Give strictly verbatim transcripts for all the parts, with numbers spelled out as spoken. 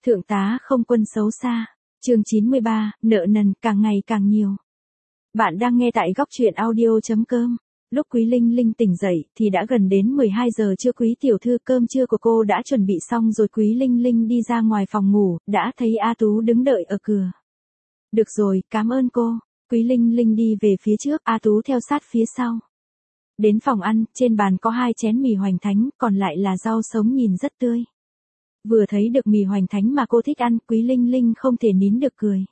Thượng tá không quân xấu xa. Chương chín mươi ba, nợ nần càng ngày càng nhiều. Bạn đang nghe tại góc truyện audio chấm com. Lúc Quý Linh Linh tỉnh dậy thì đã gần đến mười hai giờ trưa. Quý tiểu thư, cơm trưa của cô đã chuẩn bị xong rồi. Quý Linh Linh đi ra ngoài phòng ngủ, đã thấy A Tú đứng đợi ở cửa. Được rồi, cảm ơn cô. Quý Linh Linh đi về phía trước, A Tú theo sát phía sau. Đến phòng ăn, trên bàn có hai chén mì hoành thánh, còn lại là rau sống nhìn rất tươi. Vừa thấy được mì hoành thánh mà cô thích ăn, Quý Linh Linh không thể nín được cười.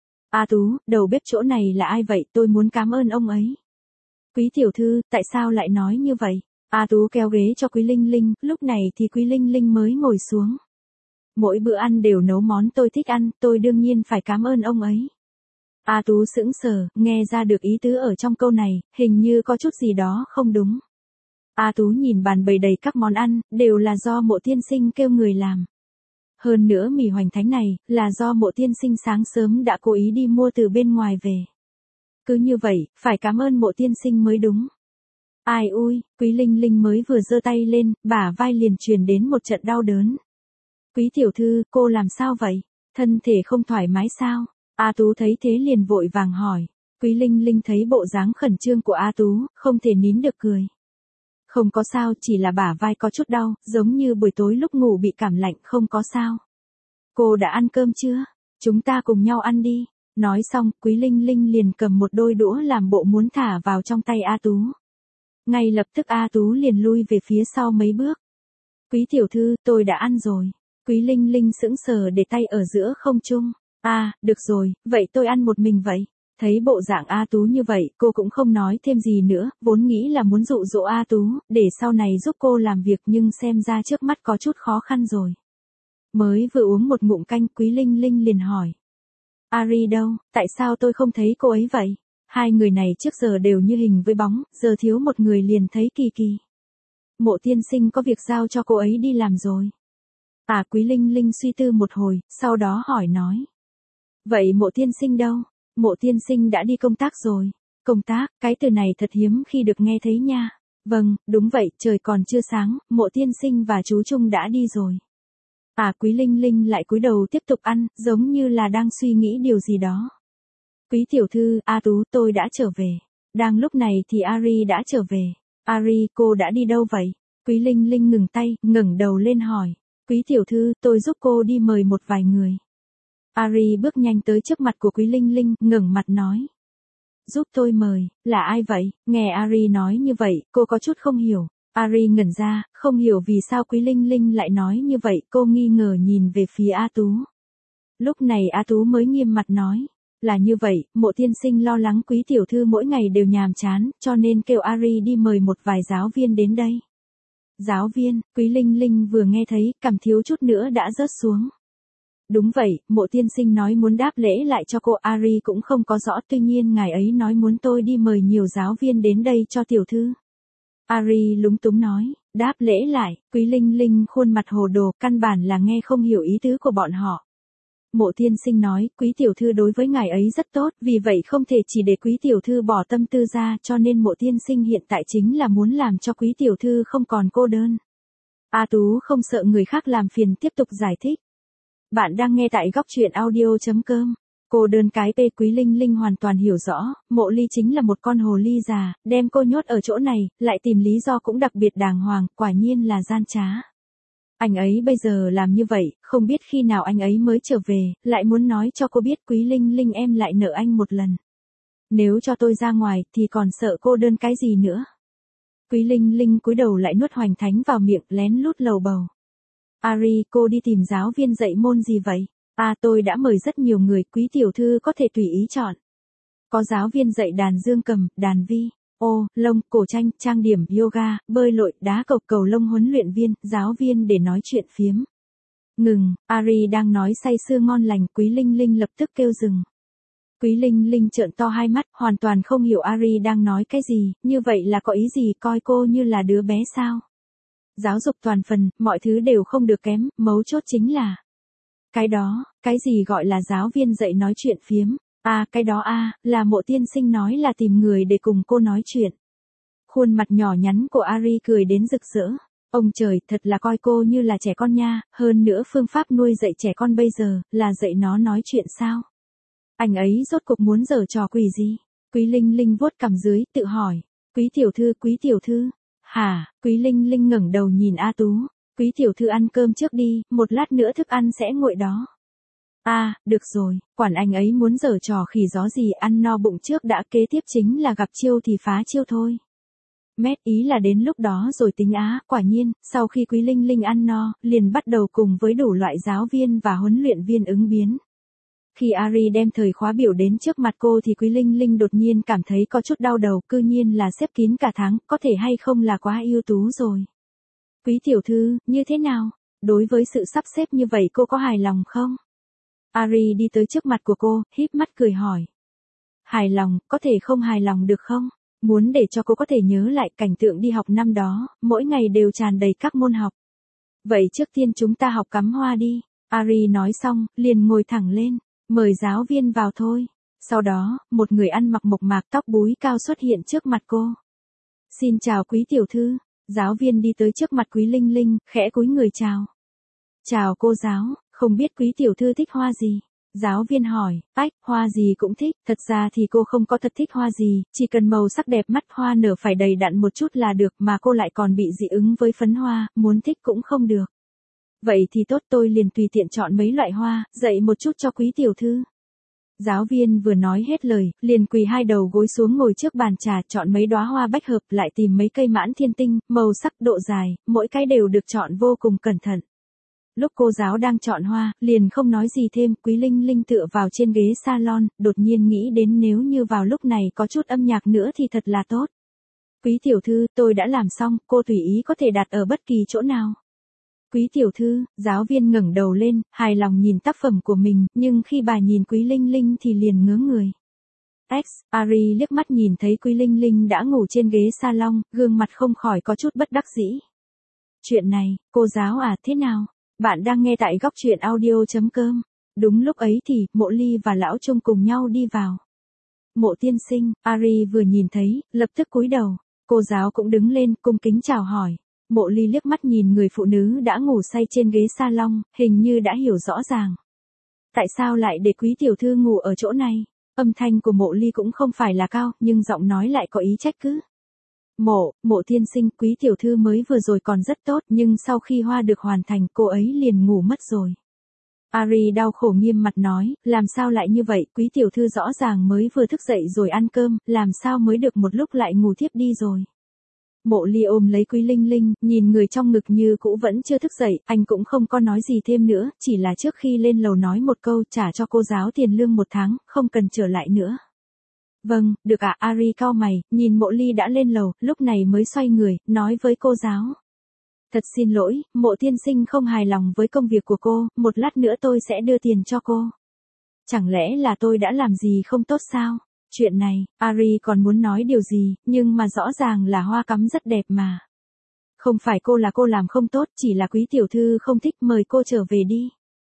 A Tú, đầu bếp chỗ này là ai vậy, tôi muốn cảm ơn ông ấy. Quý tiểu thư, tại sao lại nói như vậy? A Tú kéo ghế cho Quý Linh Linh, lúc này thì Quý Linh Linh mới ngồi xuống. Mỗi bữa ăn đều nấu món tôi thích ăn, tôi đương nhiên phải cảm ơn ông ấy. A Tú sững sờ, nghe ra được ý tứ ở trong câu này, hình như có chút gì đó không đúng. A Tú nhìn bàn bày đầy các món ăn, đều là do Mộ tiên sinh kêu người làm. Hơn nữa mì hoành thánh này, là do Mộ tiên sinh sáng sớm đã cố ý đi mua từ bên ngoài về. Cứ như vậy, phải cảm ơn Mộ tiên sinh mới đúng. Ai ui, Quý Linh Linh mới vừa giơ tay lên, bả vai liền truyền đến một trận đau đớn. Quý tiểu thư, cô làm sao vậy? Thân thể không thoải mái sao? A Tú thấy thế liền vội vàng hỏi. Quý Linh Linh thấy bộ dáng khẩn trương của A Tú, không thể nín được cười. Không có sao, chỉ là bả vai có chút đau, giống như buổi tối lúc ngủ bị cảm lạnh, không có sao. Cô đã ăn cơm chưa? Chúng ta cùng nhau ăn đi. Nói xong, Quý Linh Linh liền cầm một đôi đũa làm bộ muốn thả vào trong tay A Tú. Ngay lập tức A Tú liền lui về phía sau mấy bước. Quý tiểu thư, tôi đã ăn rồi. Quý Linh Linh sững sờ để tay ở giữa không trung. À, được rồi, vậy tôi ăn một mình vậy. Thấy bộ dạng A Tú như vậy, cô cũng không nói thêm gì nữa, vốn nghĩ là muốn dụ dỗ A Tú, để sau này giúp cô làm việc nhưng xem ra trước mắt có chút khó khăn rồi. Mới vừa uống một ngụm canh, Quý Linh Linh liền hỏi. Ari đâu, tại sao tôi không thấy cô ấy vậy? Hai người này trước giờ đều như hình với bóng, giờ thiếu một người liền thấy kỳ kỳ. Mộ tiên sinh có việc giao cho cô ấy đi làm rồi. À, Quý Linh Linh suy tư một hồi, sau đó hỏi nói. Vậy Mộ tiên sinh đâu? Mộ tiên sinh đã đi công tác rồi. Công tác, cái từ này thật hiếm khi được nghe thấy nha. Vâng, đúng vậy, trời còn chưa sáng, Mộ tiên sinh và chú Trung đã đi rồi. À, Quý Linh Linh lại cúi đầu tiếp tục ăn, giống như là đang suy nghĩ điều gì đó. Quý tiểu thư, A Tú, tôi đã trở về. Đang lúc này thì Ari đã trở về. Ari, cô đã đi đâu vậy? Quý Linh Linh ngừng tay, ngẩng đầu lên hỏi. Quý tiểu thư, tôi giúp cô đi mời một vài người. Ari bước nhanh tới trước mặt của Quý Linh Linh, ngẩng mặt nói. Giúp tôi mời, là ai vậy? Nghe Ari nói như vậy, cô có chút không hiểu. Ari ngẩn ra, không hiểu vì sao Quý Linh Linh lại nói như vậy, cô nghi ngờ nhìn về phía A Tú. Lúc này A Tú mới nghiêm mặt nói. Là như vậy, Mộ tiên sinh lo lắng Quý tiểu thư mỗi ngày đều nhàm chán, cho nên kêu Ari đi mời một vài giáo viên đến đây. Giáo viên, Quý Linh Linh vừa nghe thấy, cằm thiếu chút nữa đã rớt xuống. Đúng vậy, Mộ tiên sinh nói muốn đáp lễ lại cho cô. Ari cũng không có rõ, tuy nhiên ngài ấy nói muốn tôi đi mời nhiều giáo viên đến đây cho tiểu thư. Ari lúng túng nói, đáp lễ lại. Quý Linh Linh khuôn mặt hồ đồ, căn bản là nghe không hiểu ý tứ của bọn họ. Mộ tiên sinh nói, Quý tiểu thư đối với ngài ấy rất tốt, vì vậy không thể chỉ để Quý tiểu thư bỏ tâm tư ra, cho nên Mộ tiên sinh hiện tại chính là muốn làm cho Quý tiểu thư không còn cô đơn. A Tú không sợ người khác làm phiền, tiếp tục giải thích. Bạn đang nghe tại góc truyện audio chấm com. Cô đơn cái P. Quý Linh Linh hoàn toàn hiểu rõ, Mộ Ly chính là một con hồ ly già, đem cô nhốt ở chỗ này, lại tìm lý do cũng đặc biệt đàng hoàng, quả nhiên là gian trá. Anh ấy bây giờ làm như vậy, không biết khi nào anh ấy mới trở về, lại muốn nói cho cô biết Quý Linh Linh em lại nợ anh một lần. Nếu cho tôi ra ngoài, thì còn sợ cô đơn cái gì nữa. Quý Linh Linh cúi đầu lại nuốt hoành thánh vào miệng, lén lút lầu bầu. Ari, cô đi tìm giáo viên dạy môn gì vậy? À, tôi đã mời rất nhiều người, Quý tiểu thư có thể tùy ý chọn. Có giáo viên dạy đàn dương cầm, đàn vi, ô, lông, cổ tranh, trang điểm, yoga, bơi lội, đá cầu, cầu lông, huấn luyện viên, giáo viên để nói chuyện phiếm. Ngừng, Ari đang nói say sưa ngon lành, Quý Linh Linh lập tức kêu dừng. Quý Linh Linh trợn to hai mắt, hoàn toàn không hiểu Ari đang nói cái gì, như vậy là có ý gì, coi cô như là đứa bé sao? Giáo dục toàn phần, mọi thứ đều không được kém, mấu chốt chính là. Cái đó, cái gì gọi là giáo viên dạy nói chuyện phiếm? À, cái đó a à, là Mộ tiên sinh nói là tìm người để cùng cô nói chuyện. Khuôn mặt nhỏ nhắn của Ari cười đến rực rỡ. Ông trời, thật là coi cô như là trẻ con nha, hơn nữa phương pháp nuôi dạy trẻ con bây giờ, là dạy nó nói chuyện sao? Anh ấy rốt cuộc muốn giở trò quỷ gì? Quý Linh Linh vuốt cằm dưới, tự hỏi. Quý tiểu thư, quý tiểu thư. Hả? Quý Linh Linh ngẩng đầu nhìn A Tú. Quý tiểu thư ăn cơm trước đi, một lát nữa thức ăn sẽ nguội đó. À, được rồi, quản anh ấy muốn giở trò khỉ gió gì, ăn no bụng trước đã, kế tiếp chính là gặp chiêu thì phá chiêu thôi. Mét ý là đến lúc đó rồi tính á, quả nhiên, sau khi Quý Linh Linh ăn no, liền bắt đầu cùng với đủ loại giáo viên và huấn luyện viên ứng biến. Khi Ari đem thời khóa biểu đến trước mặt cô thì Quý Linh Linh đột nhiên cảm thấy có chút đau đầu, cư nhiên là xếp kín cả tháng, có thể hay không là quá ưu tú rồi. Quý tiểu thư, như thế nào? Đối với sự sắp xếp như vậy cô có hài lòng không? Ari đi tới trước mặt của cô, híp mắt cười hỏi. Hài lòng, có thể không hài lòng được không? Muốn để cho cô có thể nhớ lại cảnh tượng đi học năm đó, mỗi ngày đều tràn đầy các môn học. Vậy trước tiên chúng ta học cắm hoa đi. Ari nói xong, liền ngồi thẳng lên, mời giáo viên vào thôi. Sau đó, một người ăn mặc mộc mạc tóc búi cao xuất hiện trước mặt cô. Xin chào quý tiểu thư. Giáo viên đi tới trước mặt Quý Linh Linh, khẽ cúi người chào. Chào cô giáo, không biết quý tiểu thư thích hoa gì? Giáo viên hỏi, ách, hoa gì cũng thích, thật ra thì cô không có thật thích hoa gì, chỉ cần màu sắc đẹp mắt, hoa nở phải đầy đặn một chút là được, mà cô lại còn bị dị ứng với phấn hoa, muốn thích cũng không được. Vậy thì tốt, tôi liền tùy tiện chọn mấy loại hoa, dạy một chút cho quý tiểu thư. Giáo viên vừa nói hết lời, liền quỳ hai đầu gối xuống ngồi trước bàn trà, chọn mấy đóa hoa bách hợp, lại tìm mấy cây mãn thiên tinh, màu sắc, độ dài, mỗi cái đều được chọn vô cùng cẩn thận. Lúc cô giáo đang chọn hoa, liền không nói gì thêm, Quý Linh Linh tựa vào trên ghế salon, đột nhiên nghĩ đến nếu như vào lúc này có chút âm nhạc nữa thì thật là tốt. Quý tiểu thư, tôi đã làm xong, cô tùy ý có thể đặt ở bất kỳ chỗ nào. Quý tiểu thư, giáo viên ngẩng đầu lên, hài lòng nhìn tác phẩm của mình, nhưng khi bà nhìn Quý Linh Linh thì liền ngớ người. X, Ari liếc mắt nhìn thấy Quý Linh Linh đã ngủ trên ghế salon, gương mặt không khỏi có chút bất đắc dĩ. Chuyện này, cô giáo à, thế nào? Bạn đang nghe tại góc truyện audio chấm com. Đúng lúc ấy thì, Mộ Ly và Lão Trung cùng nhau đi vào. Mộ tiên sinh, Ari vừa nhìn thấy, lập tức cúi đầu. Cô giáo cũng đứng lên, cung kính chào hỏi. Mộ Ly liếc mắt nhìn người phụ nữ đã ngủ say trên ghế salon, hình như đã hiểu rõ ràng. Tại sao lại để quý tiểu thư ngủ ở chỗ này? Âm thanh của Mộ Ly cũng không phải là cao, nhưng giọng nói lại có ý trách cứ. Mộ, mộ tiên sinh, quý tiểu thư mới vừa rồi còn rất tốt, nhưng sau khi hoa được hoàn thành, cô ấy liền ngủ mất rồi. Ari đau khổ nghiêm mặt nói, làm sao lại như vậy, quý tiểu thư rõ ràng mới vừa thức dậy rồi ăn cơm, làm sao mới được một lúc lại ngủ thiếp đi rồi. Mộ Ly ôm lấy Quý Linh Linh, nhìn người trong ngực như cũ vẫn chưa thức dậy, anh cũng không có nói gì thêm nữa, chỉ là trước khi lên lầu nói một câu trả cho cô giáo tiền lương một tháng, không cần trở lại nữa. Vâng, được ạ, à, Ari cau mày, nhìn Mộ Ly đã lên lầu, lúc này mới xoay người, nói với cô giáo. Thật xin lỗi, Mộ tiên sinh không hài lòng với công việc của cô, một lát nữa tôi sẽ đưa tiền cho cô. Chẳng lẽ là tôi đã làm gì không tốt sao? Chuyện này, Ari còn muốn nói điều gì, nhưng mà rõ ràng là hoa cắm rất đẹp mà. Không phải cô là cô làm không tốt, chỉ là quý tiểu thư không thích, mời cô trở về đi.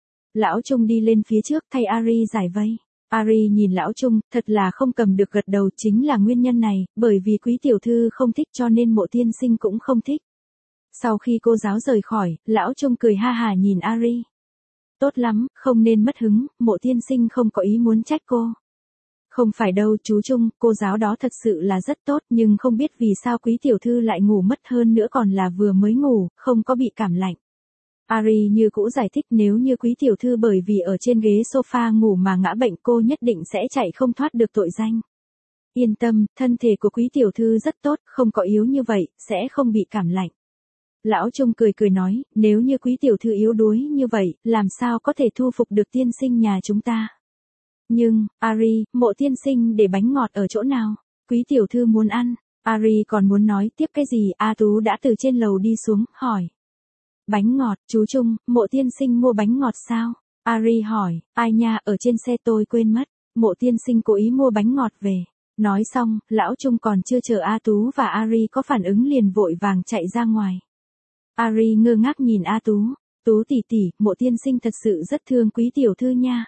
Lão Trung đi lên phía trước thay Ari giải vây. Ari nhìn Lão Trung, thật là không cầm được gật đầu, chính là nguyên nhân này, bởi vì quý tiểu thư không thích cho nên Mộ tiên sinh cũng không thích. Sau khi cô giáo rời khỏi, Lão Trung cười ha hà nhìn Ari. Tốt lắm, không nên mất hứng, Mộ tiên sinh không có ý muốn trách cô. Không phải đâu chú Trung, cô giáo đó thật sự là rất tốt, nhưng không biết vì sao quý tiểu thư lại ngủ mất, hơn nữa còn là vừa mới ngủ, không có bị cảm lạnh. Ari như cũ giải thích, nếu như quý tiểu thư bởi vì ở trên ghế sofa ngủ mà ngã bệnh, cô nhất định sẽ chạy không thoát được tội danh. Yên tâm, thân thể của quý tiểu thư rất tốt, không có yếu như vậy, sẽ không bị cảm lạnh. Lão Trung cười cười nói, nếu như quý tiểu thư yếu đuối như vậy, làm sao có thể thu phục được tiên sinh nhà chúng ta? Nhưng, Ari, Mộ tiên sinh để bánh ngọt ở chỗ nào? Quý tiểu thư muốn ăn. Ari còn muốn nói tiếp cái gì, A Tú đã từ trên lầu đi xuống, hỏi. Bánh ngọt, chú Trung, Mộ tiên sinh mua bánh ngọt sao? Ari hỏi, ai nha, ở trên xe tôi quên mất. Mộ tiên sinh cố ý mua bánh ngọt về. Nói xong, Lão Trung còn chưa chờ A Tú và Ari có phản ứng liền vội vàng chạy ra ngoài. Ari ngơ ngác nhìn A Tú. Tú tỷ tỷ, Mộ tiên sinh thật sự rất thương quý tiểu thư nha.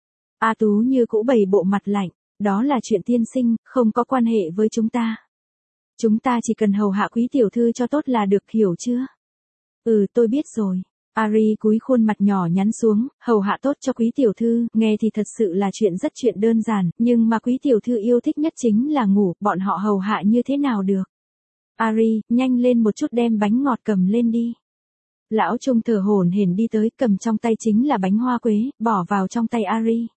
A Tú như cũ bày bộ mặt lạnh, đó là chuyện tiên sinh, không có quan hệ với chúng ta. Chúng ta chỉ cần hầu hạ quý tiểu thư cho tốt là được, hiểu chưa? Ừ, tôi biết rồi. Ari cúi khuôn mặt nhỏ nhắn xuống, hầu hạ tốt cho quý tiểu thư, nghe thì thật sự là chuyện rất chuyện đơn giản, nhưng mà quý tiểu thư yêu thích nhất chính là ngủ, bọn họ hầu hạ như thế nào được. Ari, nhanh lên một chút đem bánh ngọt cầm lên đi. Lão Trung thở hổn hển đi tới, cầm trong tay chính là bánh hoa quế, bỏ vào trong tay Ari.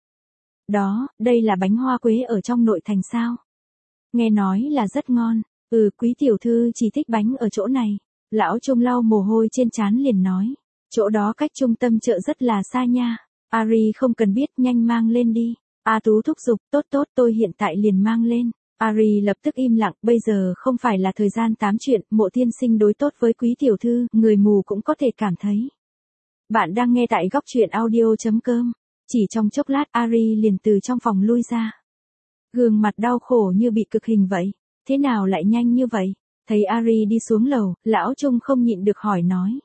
Đó, đây là bánh hoa quế ở trong nội thành sao? Nghe nói là rất ngon. Ừ, quý tiểu thư chỉ thích bánh ở chỗ này. Lão Trung lau mồ hôi trên trán liền nói. Chỗ đó cách trung tâm chợ rất là xa nha. Ari không cần biết, nhanh mang lên đi. A Tú thúc giục, tốt tốt tôi hiện tại liền mang lên. Ari lập tức im lặng, bây giờ không phải là thời gian tám chuyện, Mộ tiên sinh đối tốt với quý tiểu thư, người mù cũng có thể cảm thấy. Bạn đang nghe tại góc truyện audio chấm com. Chỉ trong chốc lát Ari liền từ trong phòng lui ra. Gương mặt đau khổ như bị cực hình vậy. Thế nào lại nhanh như vậy? Thấy Ari đi xuống lầu, lão Trung không nhịn được hỏi nói.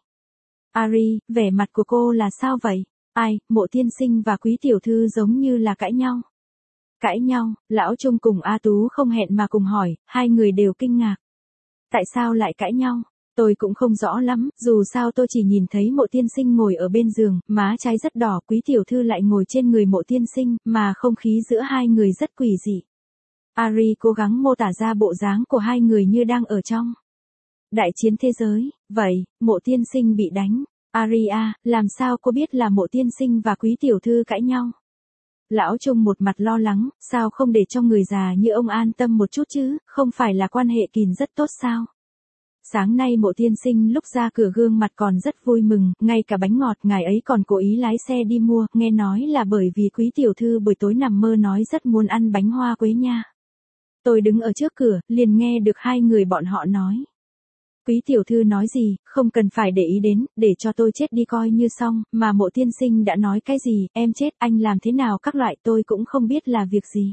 Ari, vẻ mặt của cô là sao vậy? Ai, Mộ tiên sinh và quý tiểu thư giống như là cãi nhau. Cãi nhau, lão Trung cùng A Tú không hẹn mà cùng hỏi, hai người đều kinh ngạc. Tại sao lại cãi nhau? Tôi cũng không rõ lắm, dù sao tôi chỉ nhìn thấy Mộ tiên sinh ngồi ở bên giường, má trái rất đỏ, quý tiểu thư lại ngồi trên người Mộ tiên sinh, mà không khí giữa hai người rất quỷ dị. Ari cố gắng mô tả ra bộ dáng của hai người như đang ở trong đại chiến thế giới. Vậy, Mộ tiên sinh bị đánh. Ari à, làm sao cô biết là Mộ tiên sinh và quý tiểu thư cãi nhau? Lão Trung một mặt lo lắng, sao không để cho người già như ông an tâm một chút chứ, không phải là quan hệ kìn rất tốt sao? Sáng nay Mộ tiên sinh lúc ra cửa gương mặt còn rất vui mừng, ngay cả bánh ngọt ngài ấy còn cố ý lái xe đi mua, nghe nói là bởi vì quý tiểu thư buổi tối nằm mơ nói rất muốn ăn bánh hoa quế nha. Tôi đứng ở trước cửa, liền nghe được hai người bọn họ nói. Quý tiểu thư nói gì, không cần phải để ý đến, để cho tôi chết đi coi như xong, mà Mộ tiên sinh đã nói cái gì, em chết, anh làm thế nào các loại tôi cũng không biết là việc gì.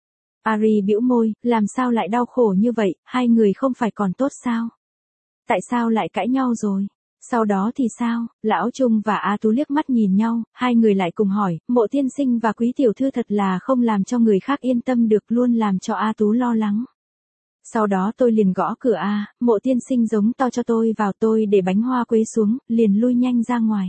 Ari bĩu môi, làm sao lại đau khổ như vậy, hai người không phải còn tốt sao? Tại sao lại cãi nhau rồi? Sau đó thì sao? Lão Trung và A Tú liếc mắt nhìn nhau, hai người lại cùng hỏi, Mộ tiên sinh và quý tiểu thư thật là không làm cho người khác yên tâm được, luôn làm cho A Tú lo lắng. Sau đó tôi liền gõ cửa A, Mộ tiên sinh giống to cho tôi vào, tôi để bánh hoa quế xuống, liền lui nhanh ra ngoài.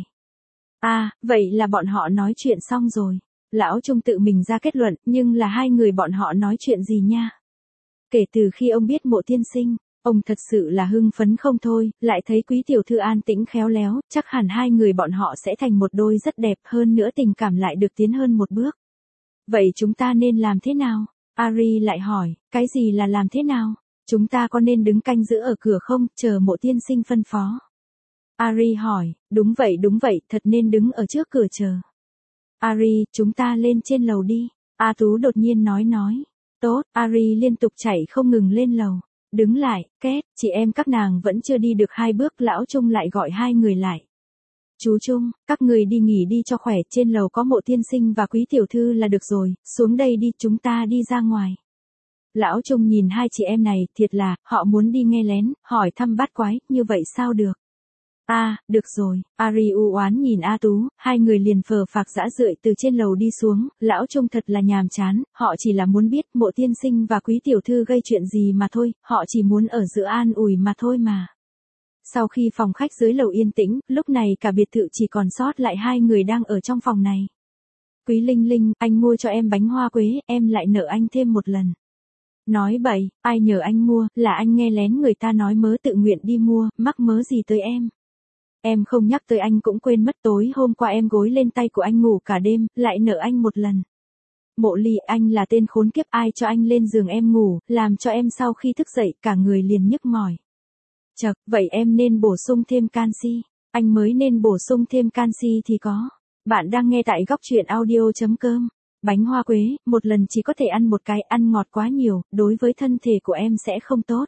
À, vậy là bọn họ nói chuyện xong rồi. Lão Trung tự mình ra kết luận, nhưng là hai người bọn họ nói chuyện gì nha? Kể từ khi ông biết Mộ tiên sinh, ông thật sự là hưng phấn không thôi, lại thấy quý tiểu thư an tĩnh khéo léo, chắc hẳn hai người bọn họ sẽ thành một đôi rất đẹp, hơn nữa tình cảm lại được tiến hơn một bước. Vậy chúng ta nên làm thế nào? Ari lại hỏi, cái gì là làm thế nào? Chúng ta có nên đứng canh giữ ở cửa không, chờ Mộ tiên sinh phân phó? Ari hỏi, đúng vậy đúng vậy, thật nên đứng ở trước cửa chờ. Ari, chúng ta lên trên lầu đi. A Tú đột nhiên nói nói. Tốt, Ari liên tục chạy không ngừng lên lầu. Đứng lại, két, chị em các nàng vẫn chưa đi được hai bước, lão Trung lại gọi hai người lại. Chú Trung, các người đi nghỉ đi cho khỏe, trên lầu có Mộ tiên sinh và quý tiểu thư là được rồi, xuống đây đi, chúng ta đi ra ngoài. Lão Trung nhìn hai chị em này, thiệt là, họ muốn đi nghe lén, hỏi thăm bát quái, như vậy sao được? À, được rồi, Ari u oán nhìn A Tú, hai người liền phờ phạc dã rượi từ trên lầu đi xuống, lão Trung thật là nhàm chán, họ chỉ là muốn biết Mộ tiên sinh và quý tiểu thư gây chuyện gì mà thôi, họ chỉ muốn ở giữa an ủi mà thôi mà. Sau khi phòng khách dưới lầu yên tĩnh, lúc này cả biệt thự chỉ còn sót lại hai người đang ở trong phòng này. Quý Linh Linh, anh mua cho em bánh hoa quế, em lại nợ anh thêm một lần. Nói bậy, ai nhờ anh mua, là anh nghe lén người ta nói mớ tự nguyện đi mua, mắc mớ gì tới em. Em không nhắc tới anh cũng quên mất, tối hôm qua em gối lên tay của anh ngủ cả đêm, lại nợ anh một lần. Mộ Ly, anh là tên khốn kiếp, ai cho anh lên giường em ngủ, làm cho em sau khi thức dậy cả người liền nhức mỏi. Chật, vậy em nên bổ sung thêm canxi. Anh mới nên bổ sung thêm canxi thì có. Bạn đang nghe tại góc truyện audio chấm com. Bánh hoa quế, một lần chỉ có thể ăn một cái, ăn ngọt quá nhiều, đối với thân thể của em sẽ không tốt.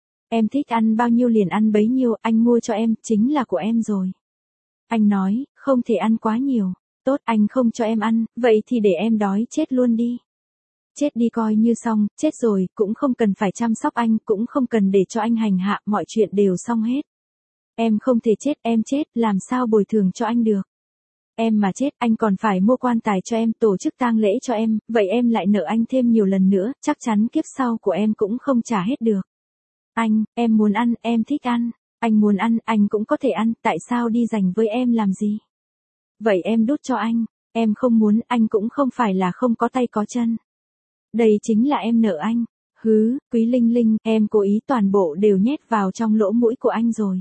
Em thích ăn bao nhiêu liền ăn bấy nhiêu, anh mua cho em, chính là của em rồi. Anh nói, không thể ăn quá nhiều. Tốt, anh không cho em ăn, vậy thì để em đói chết luôn đi. Chết đi coi như xong, chết rồi, cũng không cần phải chăm sóc anh, cũng không cần để cho anh hành hạ, mọi chuyện đều xong hết. Em không thể chết, em chết, làm sao bồi thường cho anh được. Em mà chết, anh còn phải mua quan tài cho em, tổ chức tang lễ cho em, vậy em lại nợ anh thêm nhiều lần nữa, chắc chắn kiếp sau của em cũng không trả hết được. Anh, em muốn ăn, em thích ăn. Anh muốn ăn, anh cũng có thể ăn, tại sao đi giành với em làm gì? Vậy em đút cho anh, em không muốn, anh cũng không phải là không có tay có chân. Đây chính là em nợ anh. Hứ, Quý Linh Linh, em cố ý toàn bộ đều nhét vào trong lỗ mũi của anh rồi.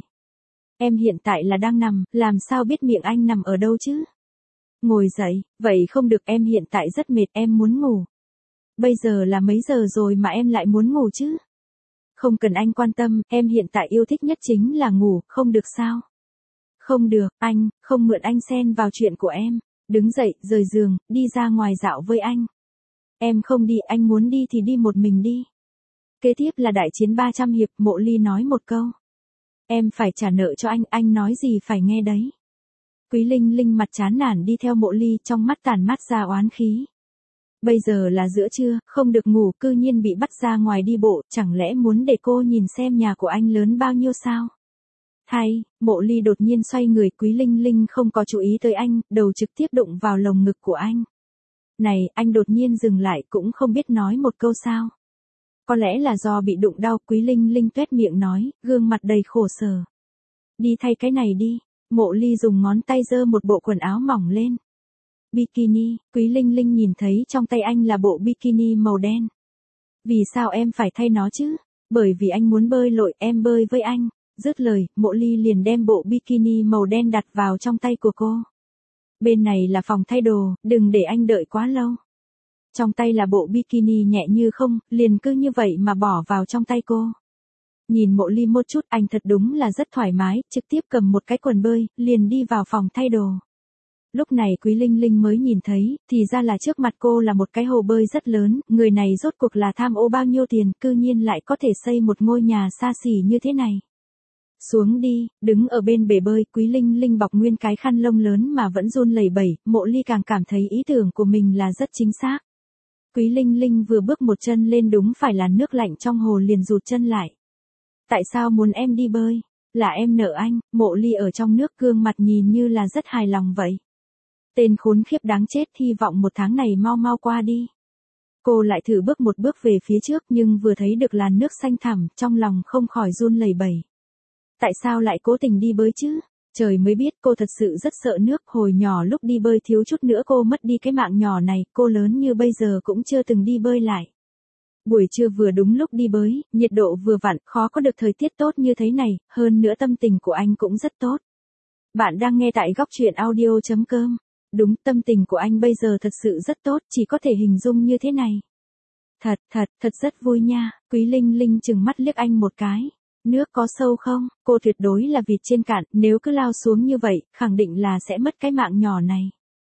Em hiện tại là đang nằm, làm sao biết miệng anh nằm ở đâu chứ? Ngồi dậy, vậy không được, em hiện tại rất mệt, em muốn ngủ. Bây giờ là mấy giờ rồi mà em lại muốn ngủ chứ? Không cần anh quan tâm, em hiện tại yêu thích nhất chính là ngủ, không được sao? Không được, anh, không mượn anh xen vào chuyện của em. Đứng dậy, rời giường, đi ra ngoài dạo với anh. Em không đi, anh muốn đi thì đi một mình đi. Kế tiếp là đại chiến ba trăm hiệp, Mộ Ly nói một câu. Em phải trả nợ cho anh, anh nói gì phải nghe đấy. Quý Linh Linh mặt chán nản đi theo Mộ Ly, trong mắt tàn mát ra oán khí. Bây giờ là giữa trưa, không được ngủ, cư nhiên bị bắt ra ngoài đi bộ, chẳng lẽ muốn để cô nhìn xem nhà của anh lớn bao nhiêu sao? Thay, Mộ Ly đột nhiên xoay người, Quý Linh Linh không có chú ý tới anh, đầu trực tiếp đụng vào lồng ngực của anh. Này, anh đột nhiên dừng lại cũng không biết nói một câu sao. Có lẽ là do bị đụng đau, Quý Linh Linh tuét miệng nói, gương mặt đầy khổ sở. Đi thay cái này đi. Mộ Ly dùng ngón tay giơ một bộ quần áo mỏng lên. Bikini, Quý Linh Linh nhìn thấy trong tay anh là bộ bikini màu đen. Vì sao em phải thay nó chứ? Bởi vì anh muốn bơi lội, em bơi với anh. Dứt lời, Mộ Ly liền đem bộ bikini màu đen đặt vào trong tay của cô. Bên này là phòng thay đồ, đừng để anh đợi quá lâu. Trong tay là bộ bikini nhẹ như không, liền cứ như vậy mà bỏ vào trong tay cô. Nhìn Mộ Ly một chút, anh thật đúng là rất thoải mái, trực tiếp cầm một cái quần bơi, liền đi vào phòng thay đồ. Lúc này Quý Linh Linh mới nhìn thấy, thì ra là trước mặt cô là một cái hồ bơi rất lớn, người này rốt cuộc là tham ô bao nhiêu tiền, cư nhiên lại có thể xây một ngôi nhà xa xỉ như thế này. Xuống đi, đứng ở bên bể bơi, Quý Linh Linh bọc nguyên cái khăn lông lớn mà vẫn run lẩy bẩy, Mộ Ly càng cảm thấy ý tưởng của mình là rất chính xác. Quý Linh Linh vừa bước một chân lên đúng phải là nước lạnh trong hồ liền rụt chân lại. Tại sao muốn em đi bơi? Là em nợ anh. Mộ Ly ở trong nước, gương mặt nhìn như là rất hài lòng vậy. Tên khốn khiếp đáng chết, hy vọng một tháng này mau mau qua đi. Cô lại thử bước một bước về phía trước nhưng vừa thấy được làn nước xanh thẳm, trong lòng không khỏi run lẩy bẩy. Tại sao lại cố tình đi bơi chứ? Trời mới biết, cô thật sự rất sợ nước, hồi nhỏ lúc đi bơi thiếu chút nữa cô mất đi cái mạng nhỏ này, cô lớn như bây giờ cũng chưa từng đi bơi lại. Buổi trưa vừa đúng lúc đi bơi, nhiệt độ vừa vặn, khó có được thời tiết tốt như thế này, hơn nữa tâm tình của anh cũng rất tốt. Bạn đang nghe tại góc truyện audio chấm com. Đúng, tâm tình của anh bây giờ thật sự rất tốt, chỉ có thể hình dung như thế này. Thật, thật, thật rất vui nha. Quý Linh Linh trừng mắt liếc anh một cái. Nước có sâu không? Cô tuyệt đối là vịt trên cạn, nếu cứ lao xuống như vậy, khẳng định là sẽ mất cái mạng nhỏ này.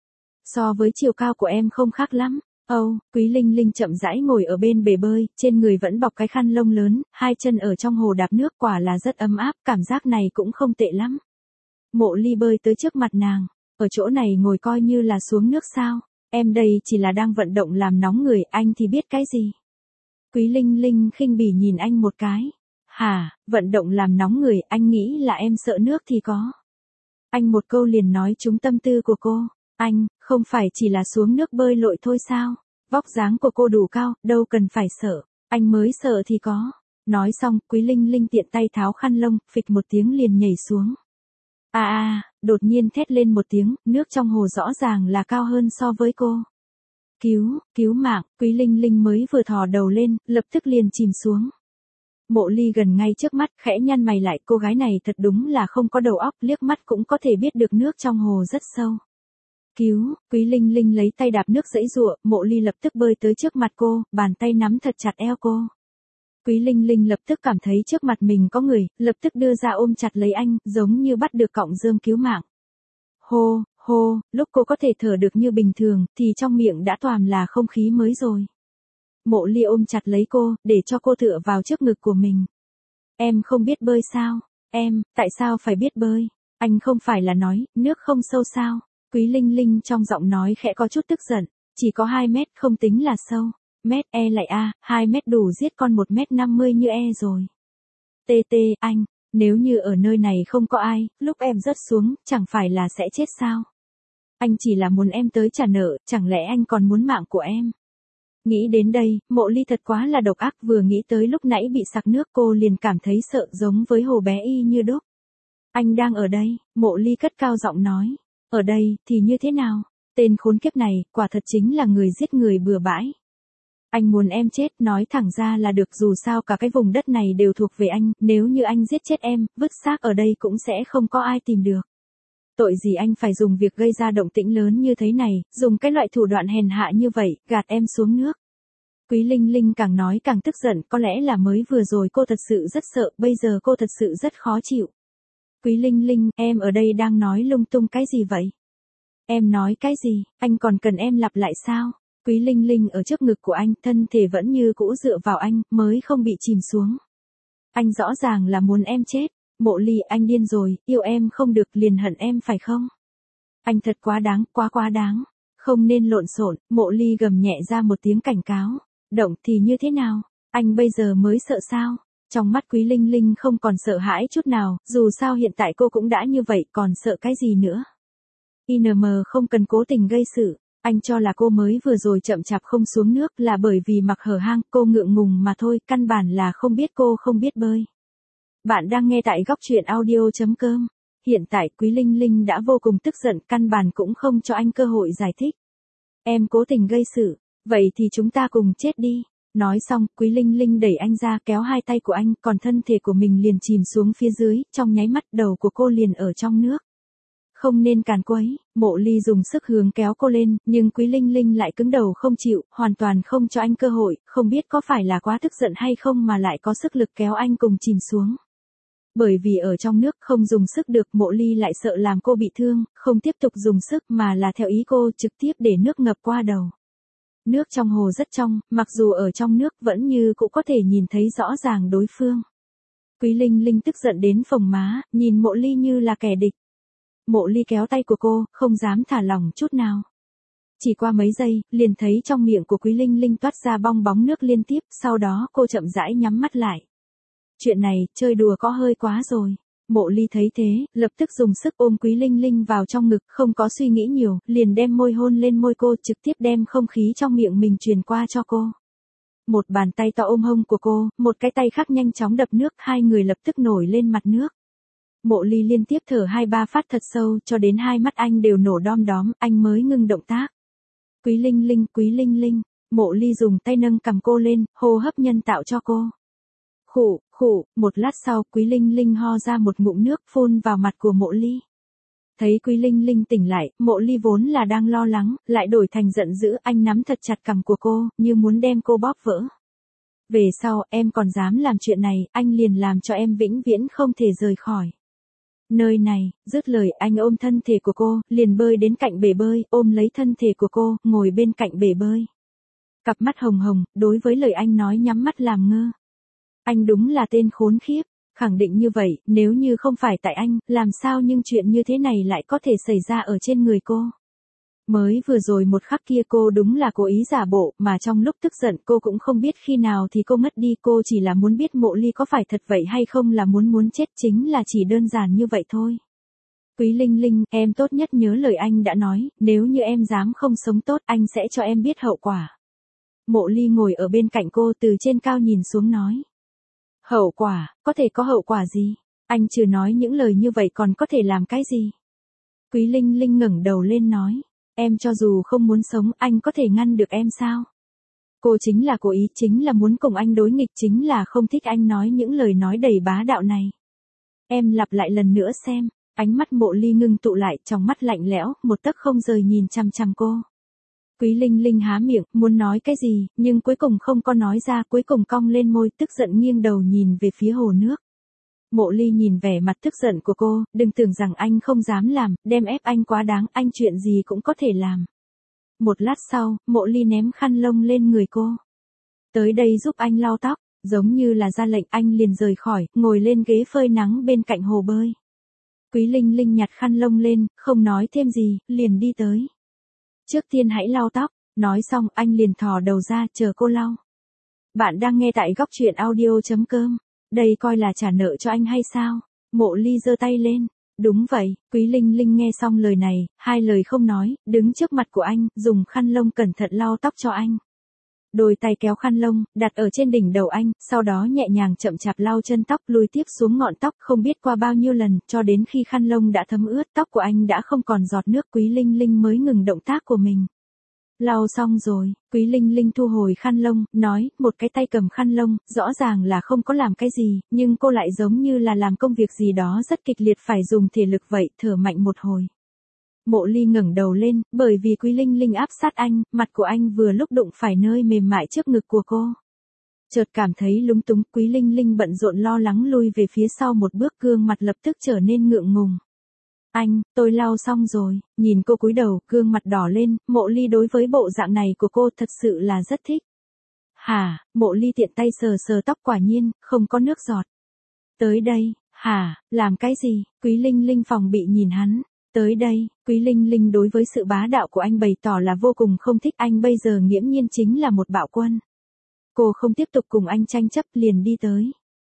So với chiều cao của em không khác lắm. Âu, oh, Quý Linh Linh chậm rãi ngồi ở bên bể bơi, trên người vẫn bọc cái khăn lông lớn, hai chân ở trong hồ đạp nước, quả là rất ấm áp, cảm giác này cũng không tệ lắm. Mộ Ly bơi tới trước mặt nàng, ở chỗ này ngồi coi như là xuống nước sao? Em đây chỉ là đang vận động làm nóng người, anh thì biết cái gì? Quý Linh Linh khinh bỉ nhìn anh một cái. Hả, vận động làm nóng người, anh nghĩ là em sợ nước thì có. Anh một câu liền nói trúng tâm tư của cô. Anh, không phải chỉ là xuống nước bơi lội thôi sao? Vóc dáng của cô đủ cao, đâu cần phải sợ. Anh mới sợ thì có. Nói xong, Quý Linh Linh tiện tay tháo khăn lông, phịch một tiếng liền nhảy xuống. À à, đột nhiên thét lên một tiếng, nước trong hồ rõ ràng là cao hơn so với cô. Cứu, cứu mạng, Quý Linh Linh mới vừa thò đầu lên, lập tức liền chìm xuống. Mộ Ly gần ngay trước mắt, khẽ nhăn mày lại, cô gái này thật đúng là không có đầu óc, liếc mắt cũng có thể biết được nước trong hồ rất sâu. Cứu, Quý Linh Linh lấy tay đạp nước giãy giụa, Mộ Ly lập tức bơi tới trước mặt cô, bàn tay nắm thật chặt eo cô. Quý Linh Linh lập tức cảm thấy trước mặt mình có người, lập tức đưa ra ôm chặt lấy anh, giống như bắt được cọng rơm cứu mạng. Hô, hô, lúc cô có thể thở được như bình thường, thì trong miệng đã toàn là không khí mới rồi. Mộ Ly ôm chặt lấy cô, để cho cô tựa vào trước ngực của mình. Em không biết bơi sao? Em, tại sao phải biết bơi? Anh không phải là nói, nước không sâu sao? Quý Linh Linh trong giọng nói khẽ có chút tức giận, chỉ có hai mét không tính là sâu. Mét e lại a, hai mét đủ giết con một mét năm mươi như e rồi. Tê tê, anh, nếu như ở nơi này không có ai, lúc em rớt xuống, chẳng phải là sẽ chết sao? Anh chỉ là muốn em tới trả nợ, chẳng lẽ anh còn muốn mạng của em? Nghĩ đến đây, Mộ Ly thật quá là độc ác, vừa nghĩ tới lúc nãy bị sặc nước cô liền cảm thấy sợ giống với hồ bé y như đúc. Anh đang ở đây, Mộ Ly cất cao giọng nói. Ở đây, thì như thế nào? Tên khốn kiếp này, quả thật chính là người giết người bừa bãi. Anh muốn em chết, nói thẳng ra là được, dù sao cả cái vùng đất này đều thuộc về anh, nếu như anh giết chết em, vứt xác ở đây cũng sẽ không có ai tìm được. Tội gì anh phải dùng việc gây ra động tĩnh lớn như thế này, dùng cái loại thủ đoạn hèn hạ như vậy, gạt em xuống nước. Quý Linh Linh càng nói càng tức giận, có lẽ là mới vừa rồi cô thật sự rất sợ, bây giờ cô thật sự rất khó chịu. Quý Linh Linh, em ở đây đang nói lung tung cái gì vậy? Em nói cái gì, anh còn cần em lặp lại sao? Quý Linh Linh ở trước ngực của anh, thân thể vẫn như cũ dựa vào anh, mới không bị chìm xuống. Anh rõ ràng là muốn em chết. Mộ Ly, anh điên rồi, yêu em không được liền hận em phải không? Anh thật quá đáng, quá quá đáng. Không nên lộn xộn. Mộ Ly gầm nhẹ ra một tiếng cảnh cáo. Động thì như thế nào? Anh bây giờ mới sợ sao? Trong mắt Quý Linh Linh không còn sợ hãi chút nào, dù sao hiện tại cô cũng đã như vậy, còn sợ cái gì nữa? i en em không cần cố tình gây sự. Anh cho là cô mới vừa rồi chậm chạp không xuống nước là bởi vì mặc hở hang, cô ngượng ngùng mà thôi, căn bản là không biết cô không biết bơi. Bạn đang nghe tại góc truyện audio chấm com. Hiện tại Quý Linh Linh đã vô cùng tức giận, căn bản cũng không cho anh cơ hội giải thích. Em cố tình gây sự, vậy thì chúng ta cùng chết đi. Nói xong, Quý Linh Linh đẩy anh ra, kéo hai tay của anh, còn thân thể của mình liền chìm xuống phía dưới, trong nháy mắt đầu của cô liền ở trong nước. Không nên càn quấy, Mộ Ly dùng sức hướng kéo cô lên, nhưng Quý Linh Linh lại cứng đầu không chịu, hoàn toàn không cho anh cơ hội, không biết có phải là quá tức giận hay không mà lại có sức lực kéo anh cùng chìm xuống. Bởi vì ở trong nước không dùng sức được, Mộ Ly lại sợ làm cô bị thương, không tiếp tục dùng sức mà là theo ý cô trực tiếp để nước ngập qua đầu. Nước trong hồ rất trong, mặc dù ở trong nước vẫn như cũng có thể nhìn thấy rõ ràng đối phương. Quý Linh Linh tức giận đến phồng má, nhìn Mộ Ly như là kẻ địch. Mộ Ly kéo tay của cô, không dám thả lỏng chút nào. Chỉ qua mấy giây, liền thấy trong miệng của Quý Linh Linh toát ra bong bóng nước liên tiếp, sau đó cô chậm rãi nhắm mắt lại. Chuyện này, chơi đùa có hơi quá rồi. Mộ Ly thấy thế, lập tức dùng sức ôm Quý Linh Linh vào trong ngực, không có suy nghĩ nhiều, liền đem môi hôn lên môi cô, trực tiếp đem không khí trong miệng mình truyền qua cho cô. Một bàn tay to ôm hông của cô, một cái tay khác nhanh chóng đập nước, hai người lập tức nổi lên mặt nước. Mộ Ly liên tiếp thở hai ba phát thật sâu, cho đến hai mắt anh đều nổ đom đóm, anh mới ngưng động tác. Quý Linh Linh, Quý Linh Linh, Mộ Ly dùng tay nâng cằm cô lên, hô hấp nhân tạo cho cô. Khụ, khụ, một lát sau, Quý Linh Linh ho ra một ngụm nước phun vào mặt của Mộ Ly. Thấy Quý Linh Linh tỉnh lại, Mộ Ly vốn là đang lo lắng, lại đổi thành giận dữ, anh nắm thật chặt cằm của cô, như muốn đem cô bóp vỡ. Về sau, em còn dám làm chuyện này, anh liền làm cho em vĩnh viễn không thể rời khỏi nơi này. Dứt lời, anh ôm thân thể của cô, liền bơi đến cạnh bể bơi, ôm lấy thân thể của cô, ngồi bên cạnh bể bơi. Cặp mắt hồng hồng, đối với lời anh nói nhắm mắt làm ngơ. Anh đúng là tên khốn khiếp, khẳng định như vậy, nếu như không phải tại anh, làm sao nhưng chuyện như thế này lại có thể xảy ra ở trên người cô. Mới vừa rồi một khắc kia cô đúng là cố ý giả bộ, mà trong lúc tức giận cô cũng không biết khi nào thì cô mất đi, cô chỉ là muốn biết Mộ Ly có phải thật vậy hay không, là muốn muốn chết, chính là chỉ đơn giản như vậy thôi. Quý Linh Linh, em tốt nhất nhớ lời anh đã nói, nếu như em dám không sống tốt, anh sẽ cho em biết hậu quả. Mộ Ly ngồi ở bên cạnh cô từ trên cao nhìn xuống nói. Hậu quả, có thể có hậu quả gì? Anh chưa nói những lời như vậy còn có thể làm cái gì? Quý Linh Linh ngẩng đầu lên nói. Em cho dù không muốn sống, anh có thể ngăn được em sao? Cô chính là cố ý, chính là muốn cùng anh đối nghịch, chính là không thích anh nói những lời nói đầy bá đạo này. Em lặp lại lần nữa xem. Ánh mắt Mộ Ly ngưng tụ lại, trong mắt lạnh lẽo, một tấc không rời nhìn chằm chằm cô. Quý Linh Linh há miệng, muốn nói cái gì, nhưng cuối cùng không có nói ra, cuối cùng cong lên môi, tức giận nghiêng đầu nhìn về phía hồ nước. Mộ Ly nhìn vẻ mặt tức giận của cô, đừng tưởng rằng anh không dám làm, đem ép anh quá đáng, anh chuyện gì cũng có thể làm. Một lát sau, Mộ Ly ném khăn lông lên người cô. Tới đây giúp anh lau tóc, giống như là ra lệnh, anh liền rời khỏi, ngồi lên ghế phơi nắng bên cạnh hồ bơi. Quý Linh Linh nhặt khăn lông lên, không nói thêm gì, liền đi tới. Trước tiên hãy lau tóc, nói xong anh liền thò đầu ra, chờ cô lau. Bạn đang nghe tại góc truyện audio chấm com. Đây coi là trả nợ cho anh hay sao? Mộ Ly giơ tay lên. Đúng vậy, Quý Linh Linh nghe xong lời này, hai lời không nói, đứng trước mặt của anh, dùng khăn lông cẩn thận lau tóc cho anh. Đôi tay kéo khăn lông, đặt ở trên đỉnh đầu anh, sau đó nhẹ nhàng chậm chạp lau chân tóc lùi tiếp xuống ngọn tóc không biết qua bao nhiêu lần, cho đến khi khăn lông đã thấm ướt tóc của anh đã không còn giọt nước. Quý Linh Linh mới ngừng động tác của mình. Lau xong rồi, Quý Linh Linh thu hồi khăn lông, nói, một cái tay cầm khăn lông, rõ ràng là không có làm cái gì, nhưng cô lại giống như là làm công việc gì đó rất kịch liệt phải dùng thể lực vậy, thở mạnh một hồi. Mộ Ly ngẩng đầu lên, bởi vì Quý Linh Linh áp sát anh, mặt của anh vừa lúc đụng phải nơi mềm mại trước ngực của cô. Chợt cảm thấy lúng túng, Quý Linh Linh bận rộn lo lắng lui về phía sau một bước, gương mặt lập tức trở nên ngượng ngùng. Anh, tôi lau xong rồi, nhìn cô cúi đầu, gương mặt đỏ lên, Mộ Ly đối với bộ dạng này của cô thật sự là rất thích. Hả, Mộ Ly tiện tay sờ sờ tóc, quả nhiên, không có nước giọt. Tới đây, hả, làm cái gì? Quý Linh Linh phòng bị nhìn hắn. Tới đây, Quý Linh Linh đối với sự bá đạo của anh bày tỏ là vô cùng không thích, anh bây giờ nghiễm nhiên chính là một bạo quân. Cô không tiếp tục cùng anh tranh chấp, liền đi tới.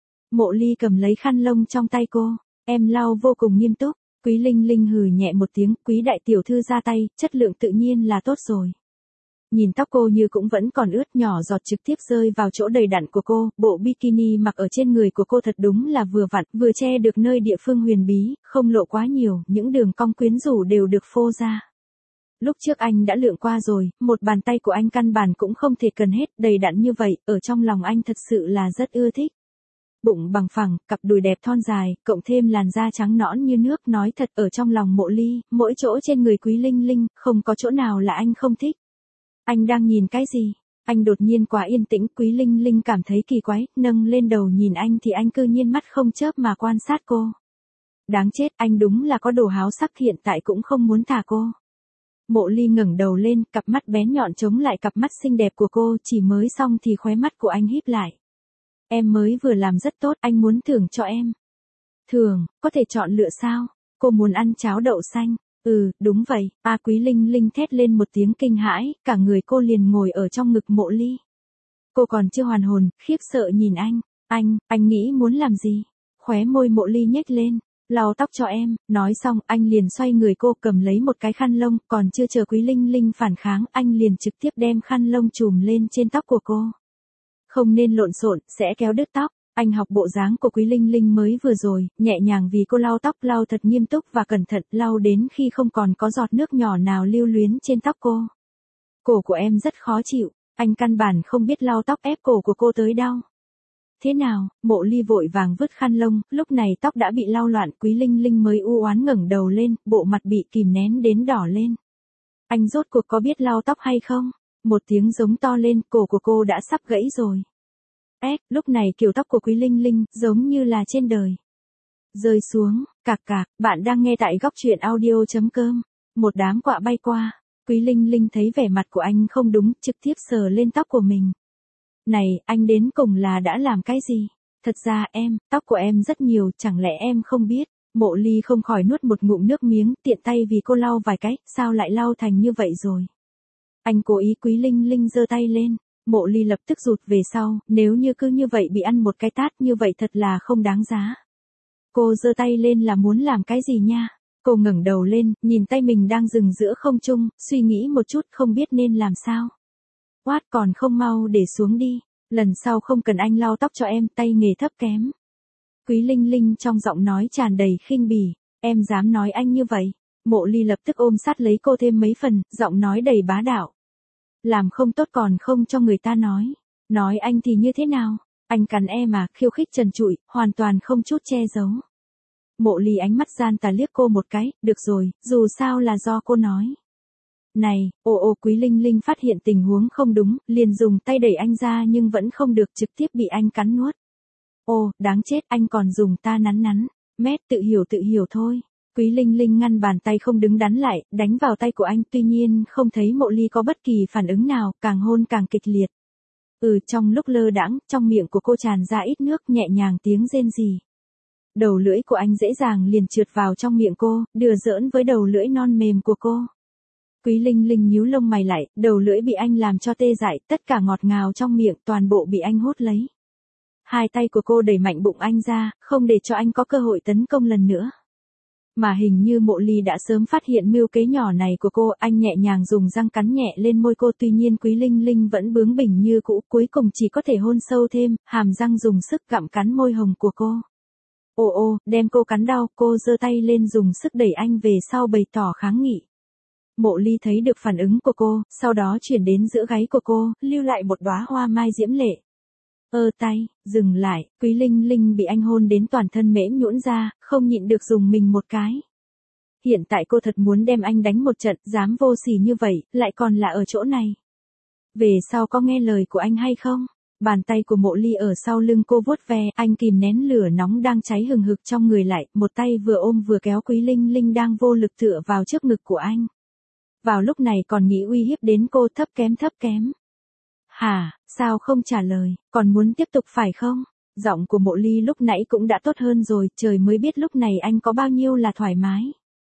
Mộ Ly cầm lấy khăn lông trong tay cô, em lau vô cùng nghiêm túc. Quý Linh Linh hừ nhẹ một tiếng, Quý đại tiểu thư ra tay, chất lượng tự nhiên là tốt rồi. Nhìn tóc cô như cũng vẫn còn ướt, nhỏ giọt trực tiếp rơi vào chỗ đầy đặn của cô, bộ bikini mặc ở trên người của cô thật đúng là vừa vặn, vừa che được nơi địa phương huyền bí, không lộ quá nhiều, những đường cong quyến rũ đều được phô ra. Lúc trước anh đã lượm qua rồi, một bàn tay của anh căn bản cũng không thể cần hết, đầy đặn như vậy, ở trong lòng anh thật sự là rất ưa thích. Bụng bằng phẳng, cặp đùi đẹp thon dài, cộng thêm làn da trắng nõn như nước, nói thật ở trong lòng Mộ Ly, mỗi chỗ trên người Quý Linh Linh, không có chỗ nào là anh không thích. Anh đang nhìn cái gì? Anh đột nhiên quá yên tĩnh, Quý Linh Linh cảm thấy kỳ quái, nâng lên đầu nhìn anh thì anh cư nhiên mắt không chớp mà quan sát cô. Đáng chết, anh đúng là có đồ háo sắc, hiện tại cũng không muốn thả cô. Mộ Ly ngẩng đầu lên, cặp mắt bén nhọn chống lại cặp mắt xinh đẹp của cô, chỉ mới xong thì khóe mắt của anh híp lại. Em mới vừa làm rất tốt, anh muốn thưởng cho em. Thưởng, có thể chọn lựa sao? Cô muốn ăn cháo đậu xanh. Ừ, đúng vậy. A Quý Linh Linh thét lên một tiếng kinh hãi, cả người cô liền ngồi ở trong ngực Mộ Ly. Cô còn chưa hoàn hồn, khiếp sợ nhìn anh. Anh, anh nghĩ muốn làm gì? Khóe môi Mộ Ly nhếch lên. Lau tóc cho em, nói xong, anh liền xoay người cô cầm lấy một cái khăn lông, còn chưa chờ Quý Linh Linh phản kháng, anh liền trực tiếp đem khăn lông trùm lên trên tóc của cô. Không nên lộn xộn, sẽ kéo đứt tóc. Anh học bộ dáng của Quý Linh Linh mới vừa rồi, nhẹ nhàng vì cô lau tóc, lau thật nghiêm túc và cẩn thận, lau đến khi không còn có giọt nước nhỏ nào lưu luyến trên tóc cô. Cổ của em rất khó chịu, anh căn bản không biết lau tóc ép cổ của cô tới đau. Thế nào? Mộ Ly vội vàng vứt khăn lông, lúc này tóc đã bị lau loạn, Quý Linh Linh mới u oán ngẩng đầu lên, bộ mặt bị kìm nén đến đỏ lên. Anh rốt cuộc có biết lau tóc hay không? Một tiếng giống to lên, cổ của cô đã sắp gãy rồi. Ép, lúc này kiểu tóc của Quý Linh Linh, giống như là trên đời. Rơi xuống, cạc cạc, bạn đang nghe tại góc truyện audio chấm com. Một đám quạ bay qua, Quý Linh Linh thấy vẻ mặt của anh không đúng, trực tiếp sờ lên tóc của mình. Này, anh đến cùng là đã làm cái gì? Thật ra em, tóc của em rất nhiều, chẳng lẽ em không biết? Mộ Ly không khỏi nuốt một ngụm nước miếng, tiện tay vì cô lau vài cái, sao lại lau thành như vậy rồi? Anh cố ý. Quý Linh Linh giơ tay lên, Mộ Ly lập tức rụt về sau, nếu như cứ như vậy bị ăn một cái tát như vậy thật là không đáng giá. Cô giơ tay lên là muốn làm cái gì nha? Cô ngẩng đầu lên, nhìn tay mình đang dừng giữa không trung, suy nghĩ một chút không biết nên làm sao. Quát, còn không mau để xuống đi, lần sau không cần anh lau tóc cho em, tay nghề thấp kém. Quý Linh Linh trong giọng nói tràn đầy khinh bỉ, em dám nói anh như vậy? Mộ Ly lập tức ôm sát lấy cô thêm mấy phần, giọng nói đầy bá đạo. Làm không tốt còn không cho người ta nói. Nói anh thì như thế nào? Anh cắn em à, khiêu khích trần trụi, hoàn toàn không chút che giấu. Mộ Ly ánh mắt gian tà liếc cô một cái, được rồi, dù sao là do cô nói. Này, ồ ồ Quý Linh Linh phát hiện tình huống không đúng, liền dùng tay đẩy anh ra nhưng vẫn không được, trực tiếp bị anh cắn nuốt. Ồ, đáng chết, anh còn dùng ta nắn nắn. Mét, tự hiểu tự hiểu thôi. Quý Linh Linh ngăn bàn tay không đứng đắn lại, đánh vào tay của anh, tuy nhiên không thấy Mộ Ly có bất kỳ phản ứng nào, càng hôn càng kịch liệt. Ừ, trong lúc lơ đãng, trong miệng của cô tràn ra ít nước, nhẹ nhàng tiếng rên rỉ. Đầu lưỡi của anh dễ dàng liền trượt vào trong miệng cô, đùa giỡn với đầu lưỡi non mềm của cô. Quý Linh Linh nhíu lông mày lại, đầu lưỡi bị anh làm cho tê dại, tất cả ngọt ngào trong miệng, toàn bộ bị anh hút lấy. Hai tay của cô đẩy mạnh bụng anh ra, không để cho anh có cơ hội tấn công lần nữa. Mà hình như Mộ Ly đã sớm phát hiện mưu kế nhỏ này của cô, anh nhẹ nhàng dùng răng cắn nhẹ lên môi cô, tuy nhiên Quý Linh Linh vẫn bướng bỉnh như cũ, cuối cùng chỉ có thể hôn sâu thêm, hàm răng dùng sức gặm cắn môi hồng của cô. Ồ ô, đem cô cắn đau, cô giơ tay lên dùng sức đẩy anh về sau bày tỏ kháng nghị. Mộ Ly thấy được phản ứng của cô, sau đó chuyển đến giữa gáy của cô, lưu lại một đóa hoa mai diễm lệ. Ơ tay, dừng lại, Quý Linh Linh bị anh hôn đến toàn thân mễ nhũn ra, không nhịn được dùng mình một cái. Hiện tại cô thật muốn đem anh đánh một trận, dám vô sỉ như vậy, lại còn là ở chỗ này. Về sau có nghe lời của anh hay không? Bàn tay của Mộ Ly ở sau lưng cô vuốt ve, anh kìm nén lửa nóng đang cháy hừng hực trong người lại, một tay vừa ôm vừa kéo Quý Linh Linh đang vô lực tựa vào trước ngực của anh. Vào lúc này còn nghĩ uy hiếp đến cô, thấp kém thấp kém. Hả, sao không trả lời, còn muốn tiếp tục phải không? Giọng của Mộ Ly lúc nãy cũng đã tốt hơn rồi, trời mới biết lúc này anh có bao nhiêu là thoải mái.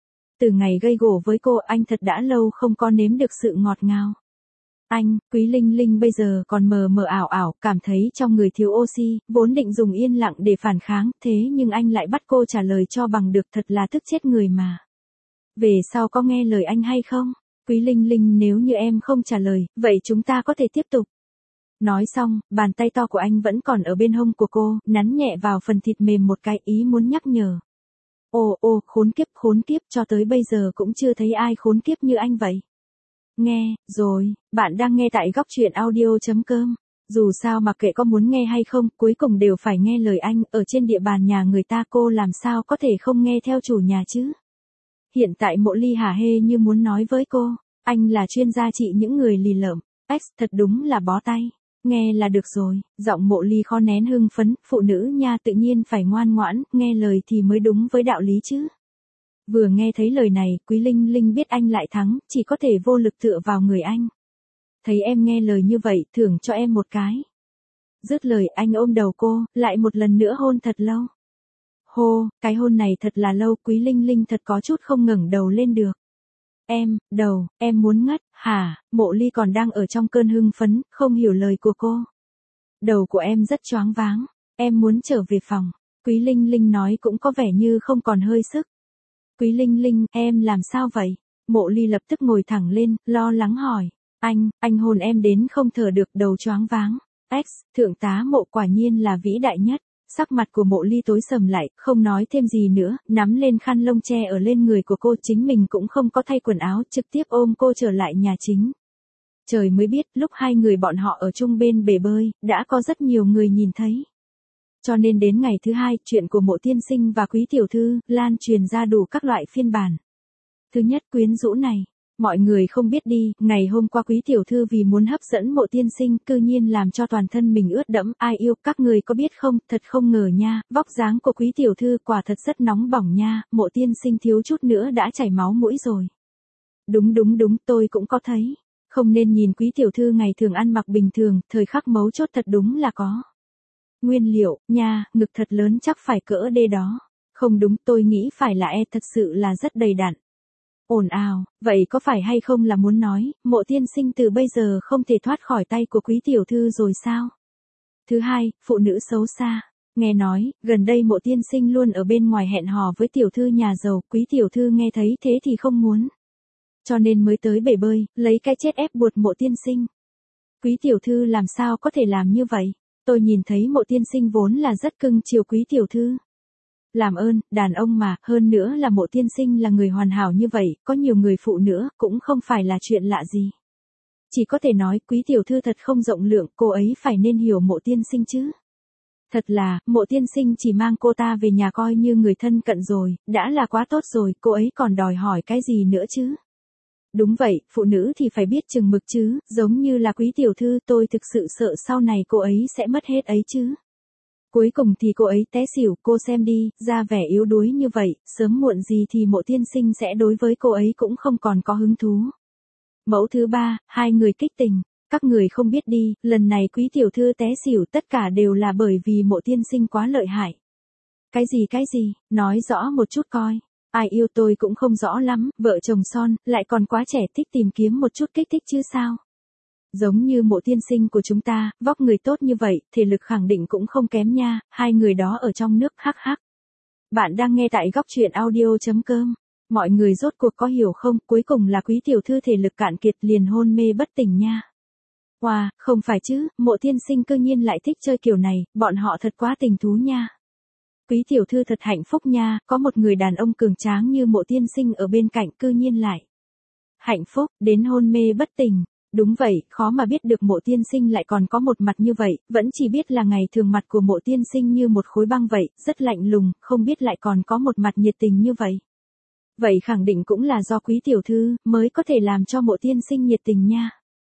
Từ ngày gây gổ với cô, anh thật đã lâu không có nếm được sự ngọt ngào. Anh, Quý Linh Linh bây giờ còn mờ mờ ảo ảo, cảm thấy trong người thiếu oxy, vốn định dùng yên lặng để phản kháng, thế nhưng anh lại bắt cô trả lời cho bằng được, thật là tức chết người mà. Về sau có nghe lời anh hay không? Quý Linh Linh, nếu như em không trả lời, vậy chúng ta có thể tiếp tục. Nói xong, bàn tay to của anh vẫn còn ở bên hông của cô, nắn nhẹ vào phần thịt mềm một cái, ý muốn nhắc nhở. Ồ ồ, khốn kiếp khốn kiếp, cho tới bây giờ cũng chưa thấy ai khốn kiếp như anh vậy. Nghe, rồi, bạn đang nghe tại góc truyện audio.com. Dù sao mặc kệ có muốn nghe hay không, cuối cùng đều phải nghe lời anh, ở trên địa bàn nhà người ta cô làm sao có thể không nghe theo chủ nhà chứ. Hiện tại Mộ Ly hả hê như muốn nói với cô, anh là chuyên gia trị những người lì lợm, X thật đúng là bó tay. Nghe là được rồi, giọng Mộ Ly khó nén hưng phấn, phụ nữ nha tự nhiên phải ngoan ngoãn, nghe lời thì mới đúng với đạo lý chứ. Vừa nghe thấy lời này, Quý Linh Linh biết anh lại thắng, chỉ có thể vô lực tựa vào người anh. Thấy em nghe lời như vậy, thưởng cho em một cái. Dứt lời anh ôm đầu cô, lại một lần nữa hôn thật lâu. Hô, cái hôn này thật là lâu, Quý Linh Linh thật có chút không ngẩng đầu lên được. Em, đầu, em muốn ngất, hả? Mộ Ly còn đang ở trong cơn hưng phấn, không hiểu lời của cô. Đầu của em rất choáng váng, em muốn trở về phòng. Quý Linh Linh nói cũng có vẻ như không còn hơi sức. Quý Linh Linh, em làm sao vậy? Mộ Ly lập tức ngồi thẳng lên, lo lắng hỏi. Anh, anh hôn em đến không thở được, đầu choáng váng. X, thượng tá Mộ quả nhiên là vĩ đại nhất. Sắc mặt của Mộ Ly tối sầm lại, không nói thêm gì nữa, nắm lên khăn lông che ở lên người của cô, chính mình cũng không có thay quần áo, trực tiếp ôm cô trở lại nhà chính. Trời mới biết, lúc hai người bọn họ ở chung bên bể bơi, đã có rất nhiều người nhìn thấy. Cho nên đến ngày thứ hai, chuyện của Mộ tiên sinh và Quý tiểu thư, lan truyền ra đủ các loại phiên bản. Thứ nhất, quyến rũ này. Mọi người không biết đi, ngày hôm qua Quý tiểu thư vì muốn hấp dẫn Mộ tiên sinh, cư nhiên làm cho toàn thân mình ướt đẫm, ai yêu, các người có biết không, thật không ngờ nha, vóc dáng của Quý tiểu thư quả thật rất nóng bỏng nha, Mộ tiên sinh thiếu chút nữa đã chảy máu mũi rồi. Đúng đúng đúng, tôi cũng có thấy. Không nên nhìn Quý tiểu thư ngày thường ăn mặc bình thường, thời khắc mấu chốt thật đúng là có. Nguyên liệu, nha, ngực thật lớn chắc phải cỡ D đó. Không đúng, tôi nghĩ phải là E, thật sự là rất đầy đặn. Ồn ào, vậy có phải hay không là muốn nói, Mộ tiên sinh từ bây giờ không thể thoát khỏi tay của Quý tiểu thư rồi sao? Thứ hai, phụ nữ xấu xa. Nghe nói, gần đây Mộ tiên sinh luôn ở bên ngoài hẹn hò với tiểu thư nhà giàu, Quý tiểu thư nghe thấy thế thì không muốn. Cho nên mới tới bể bơi, lấy cái chết ép buộc Mộ tiên sinh. Quý tiểu thư làm sao có thể làm như vậy? Tôi nhìn thấy Mộ tiên sinh vốn là rất cưng chiều Quý tiểu thư. Làm ơn, đàn ông mà, hơn nữa là Mộ tiên sinh là người hoàn hảo như vậy, có nhiều người phụ nữa, cũng không phải là chuyện lạ gì. Chỉ có thể nói, Quý tiểu thư thật không rộng lượng, cô ấy phải nên hiểu Mộ tiên sinh chứ. Thật là, Mộ tiên sinh chỉ mang cô ta về nhà coi như người thân cận rồi, đã là quá tốt rồi, cô ấy còn đòi hỏi cái gì nữa chứ. Đúng vậy, phụ nữ thì phải biết chừng mực chứ, giống như là Quý tiểu thư, tôi thực sự sợ sau này cô ấy sẽ mất hết ấy chứ. Cuối cùng thì cô ấy té xỉu, cô xem đi, ra vẻ yếu đuối như vậy, sớm muộn gì thì Mộ tiên sinh sẽ đối với cô ấy cũng không còn có hứng thú. Mẫu thứ ba, hai người kích tình, các người không biết đi, lần này Quý tiểu thư té xỉu tất cả đều là bởi vì Mộ tiên sinh quá lợi hại. Cái gì cái gì, nói rõ một chút coi. Ai yêu tôi cũng không rõ lắm, vợ chồng son, lại còn quá trẻ, thích tìm kiếm một chút kích thích chứ sao. Giống như Mộ tiên sinh của chúng ta, vóc người tốt như vậy, thể lực khẳng định cũng không kém nha, hai người đó ở trong nước hắc hắc. Bạn đang nghe tại góc truyện audio chấm com. Mọi người rốt cuộc có hiểu không, cuối cùng là quý tiểu thư thể lực cạn kiệt liền hôn mê bất tỉnh nha. Wow, không phải chứ, Mộ tiên sinh cư nhiên lại thích chơi kiểu này, bọn họ thật quá tình thú nha. Quý tiểu thư thật hạnh phúc nha, có một người đàn ông cường tráng như Mộ tiên sinh ở bên cạnh, cư nhiên lại hạnh phúc, đến hôn mê bất tỉnh. Đúng vậy, khó mà biết được Mộ tiên sinh lại còn có một mặt như vậy, vẫn chỉ biết là ngày thường mặt của Mộ tiên sinh như một khối băng vậy, rất lạnh lùng, không biết lại còn có một mặt nhiệt tình như vậy. Vậy khẳng định cũng là do quý tiểu thư, mới có thể làm cho Mộ tiên sinh nhiệt tình nha.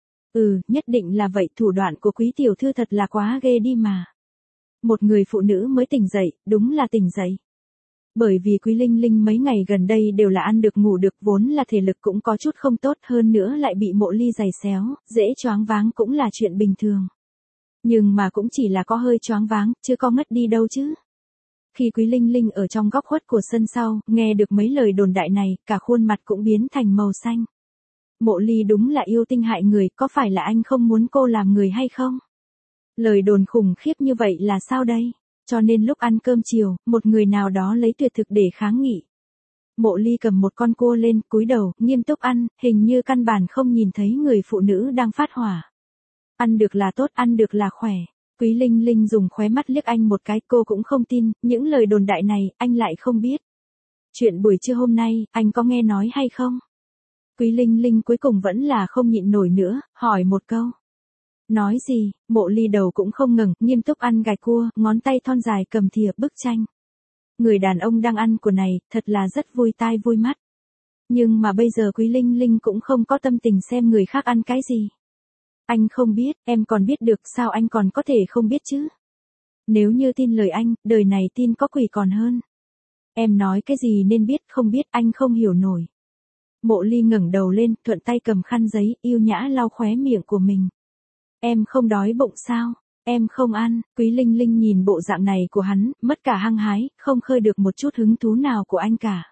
Ừ, nhất định là vậy, thủ đoạn của quý tiểu thư thật là quá ghê đi mà. Một người phụ nữ mới tỉnh dậy, đúng là tỉnh dậy. Bởi vì Quý Linh Linh mấy ngày gần đây đều là ăn được ngủ được, vốn là thể lực cũng có chút không tốt, hơn nữa lại bị Mộ Ly giày xéo, dễ choáng váng cũng là chuyện bình thường. Nhưng mà cũng chỉ là có hơi choáng váng, chứ có ngất đi đâu chứ. Khi Quý Linh Linh ở trong góc khuất của sân sau, nghe được mấy lời đồn đại này, cả khuôn mặt cũng biến thành màu xanh. Mộ Ly đúng là yêu tinh hại người, có phải là anh không muốn cô làm người hay không? Lời đồn khủng khiếp như vậy là sao đây? Cho nên lúc ăn cơm chiều, một người nào đó lấy tuyệt thực để kháng nghị. Mộ Ly cầm một con cua lên, cúi đầu, nghiêm túc ăn, hình như căn bản không nhìn thấy người phụ nữ đang phát hỏa. Ăn được là tốt, ăn được là khỏe. Quý Linh Linh dùng khóe mắt liếc anh một cái, cô cũng không tin, những lời đồn đại này, anh lại không biết. Chuyện buổi trưa hôm nay, anh có nghe nói hay không? Quý Linh Linh cuối cùng vẫn là không nhịn nổi nữa, hỏi một câu. Nói gì? Mộ Ly đầu cũng không ngẩng, nghiêm túc ăn gạch cua, ngón tay thon dài cầm thìa bức tranh. Người đàn ông đang ăn của này, thật là rất vui tai vui mắt. Nhưng mà bây giờ Quý Linh Linh cũng không có tâm tình xem người khác ăn cái gì. Anh không biết, em còn biết được, sao anh còn có thể không biết chứ? Nếu như tin lời anh, đời này tin có quỷ còn hơn. Em nói cái gì nên biết, không biết, anh không hiểu nổi. Mộ Ly ngẩng đầu lên, thuận tay cầm khăn giấy, yêu nhã lau khóe miệng của mình. Em không đói bụng sao? Em không ăn. Quý Linh Linh nhìn bộ dạng này của hắn, mất cả hăng hái, không khơi được một chút hứng thú nào của anh cả.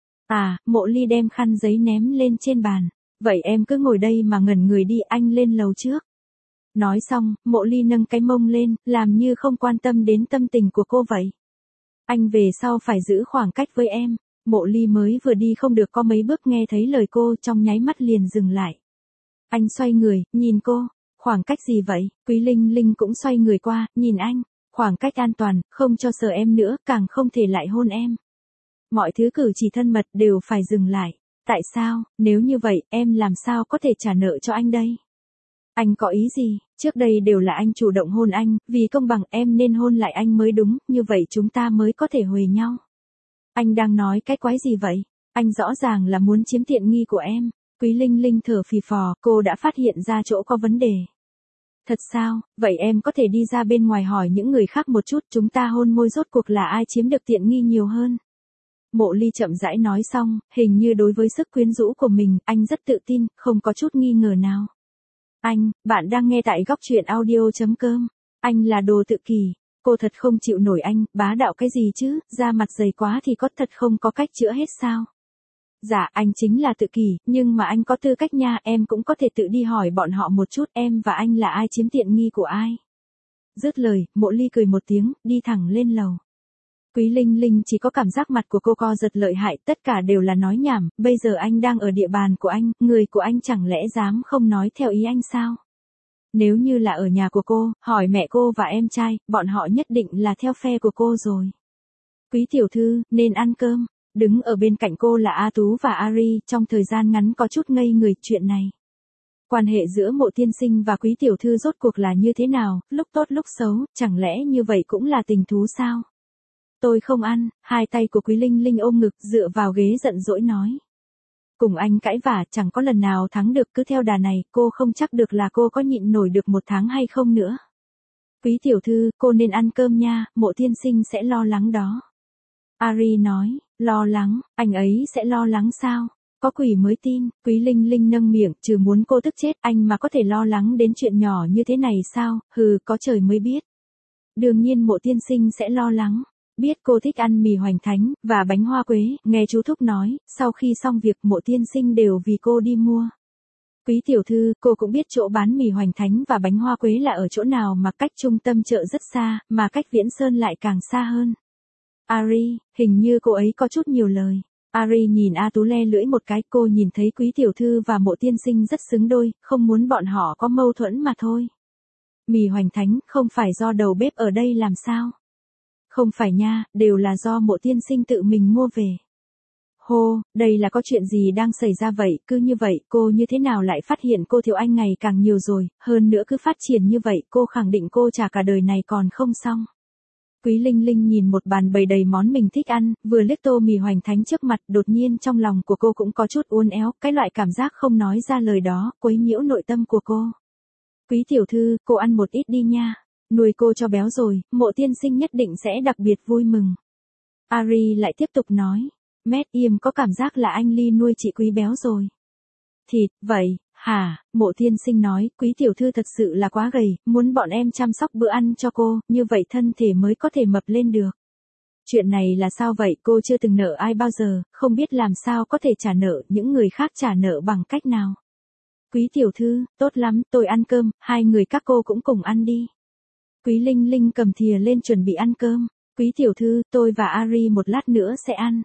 À, Mộ Ly đem khăn giấy ném lên trên bàn. Vậy em cứ ngồi đây mà ngẩn người đi, anh lên lầu trước. Nói xong, Mộ Ly nâng cái mông lên, làm như không quan tâm đến tâm tình của cô vậy. Anh về sau phải giữ khoảng cách với em. Mộ Ly mới vừa đi không được có mấy bước nghe thấy lời cô, trong nháy mắt liền dừng lại. Anh xoay người, nhìn cô. Khoảng cách gì vậy? Quý Linh Linh cũng xoay người qua, nhìn anh. Khoảng cách an toàn, không cho sờ em nữa, càng không thể lại hôn em. Mọi thứ cử chỉ thân mật đều phải dừng lại. Tại sao? Nếu như vậy, em làm sao có thể trả nợ cho anh đây? Anh có ý gì? Trước đây đều là anh chủ động hôn anh, vì công bằng em nên hôn lại anh mới đúng, như vậy chúng ta mới có thể huề nhau. Anh đang nói cái quái gì vậy? Anh rõ ràng là muốn chiếm tiện nghi của em. Quý Linh Linh thở phì phò, cô đã phát hiện ra chỗ có vấn đề. Thật sao? Vậy em có thể đi ra bên ngoài hỏi những người khác một chút, chúng ta hôn môi rốt cuộc là ai chiếm được tiện nghi nhiều hơn. Mộ Ly chậm rãi nói xong, hình như đối với sức quyến rũ của mình, anh rất tự tin, không có chút nghi ngờ nào. Anh, bạn đang nghe tại góc truyện audio chấm com. Anh là đồ tự kỷ. Cô thật không chịu nổi anh, bá đạo cái gì chứ, da mặt dày quá thì có thật không có cách chữa hết sao? Dạ, anh chính là tự kỷ, nhưng mà anh có tư cách nha, em cũng có thể tự đi hỏi bọn họ một chút, em và anh là ai chiếm tiện nghi của ai. Dứt lời, Mộ Ly cười một tiếng, đi thẳng lên lầu. Quý Linh Linh chỉ có cảm giác mặt của cô co giật lợi hại, tất cả đều là nói nhảm, bây giờ anh đang ở địa bàn của anh, người của anh chẳng lẽ dám không nói theo ý anh sao? Nếu như là ở nhà của cô, hỏi mẹ cô và em trai, bọn họ nhất định là theo phe của cô rồi. Quý tiểu thư, nên ăn cơm. Đứng ở bên cạnh cô là A Tú và Ari, trong thời gian ngắn có chút ngây người chuyện này. Quan hệ giữa Mộ tiên sinh và quý tiểu thư rốt cuộc là như thế nào, lúc tốt lúc xấu, chẳng lẽ như vậy cũng là tình thú sao? Tôi không ăn, hai tay của Quý Linh Linh ôm ngực dựa vào ghế giận dỗi nói. Cùng anh cãi vả chẳng có lần nào thắng được, cứ theo đà này, cô không chắc được là cô có nhịn nổi được một tháng hay không nữa. Quý tiểu thư, cô nên ăn cơm nha, Mộ tiên sinh sẽ lo lắng đó. Ari nói, lo lắng, anh ấy sẽ lo lắng sao? Có quỷ mới tin. Quý Linh Linh nâng miệng, trừ muốn cô tức chết, anh mà có thể lo lắng đến chuyện nhỏ như thế này sao? Hừ, có trời mới biết. Đương nhiên Mộ tiên sinh sẽ lo lắng. Biết cô thích ăn mì hoành thánh và bánh hoa quế, nghe chú thúc nói, sau khi xong việc Mộ tiên sinh đều vì cô đi mua. Quý tiểu thư, cô cũng biết chỗ bán mì hoành thánh và bánh hoa quế là ở chỗ nào, mà cách trung tâm chợ rất xa, mà cách Viễn Sơn lại càng xa hơn. Ari, hình như cô ấy có chút nhiều lời. Ari nhìn A Tú le lưỡi một cái, cô nhìn thấy Quý tiểu thư và Mộ tiên sinh rất xứng đôi, không muốn bọn họ có mâu thuẫn mà thôi. Mì hoành thánh, không phải do đầu bếp ở đây làm sao? Không phải nha, đều là do Mộ tiên sinh tự mình mua về. Hô, đây là có chuyện gì đang xảy ra vậy, cứ như vậy, cô như thế nào lại phát hiện cô thiếu anh ngày càng nhiều rồi, hơn nữa cứ phát triển như vậy, cô khẳng định cô trả cả đời này còn không xong. Quý Linh Linh nhìn một bàn bày đầy món mình thích ăn, vừa liếc tô mì hoành thánh trước mặt, đột nhiên trong lòng của cô cũng có chút uốn éo, cái loại cảm giác không nói ra lời đó, quấy nhiễu nội tâm của cô. Quý tiểu thư, cô ăn một ít đi nha, nuôi cô cho béo rồi, Mộ tiên sinh nhất định sẽ đặc biệt vui mừng. Ari lại tiếp tục nói, Mét Im có cảm giác là anh Ly nuôi chị Quý béo rồi. Thịt, vậy, hả, Mộ tiên sinh nói, Quý tiểu thư thật sự là quá gầy, muốn bọn em chăm sóc bữa ăn cho cô, như vậy thân thể mới có thể mập lên được. Chuyện này là sao vậy, cô chưa từng nợ ai bao giờ, không biết làm sao có thể trả nợ, những người khác trả nợ bằng cách nào. Quý tiểu thư, tốt lắm, tôi ăn cơm, hai người các cô cũng cùng ăn đi. Quý Linh Linh cầm thìa lên chuẩn bị ăn cơm. Quý tiểu thư, tôi và Ari một lát nữa sẽ ăn.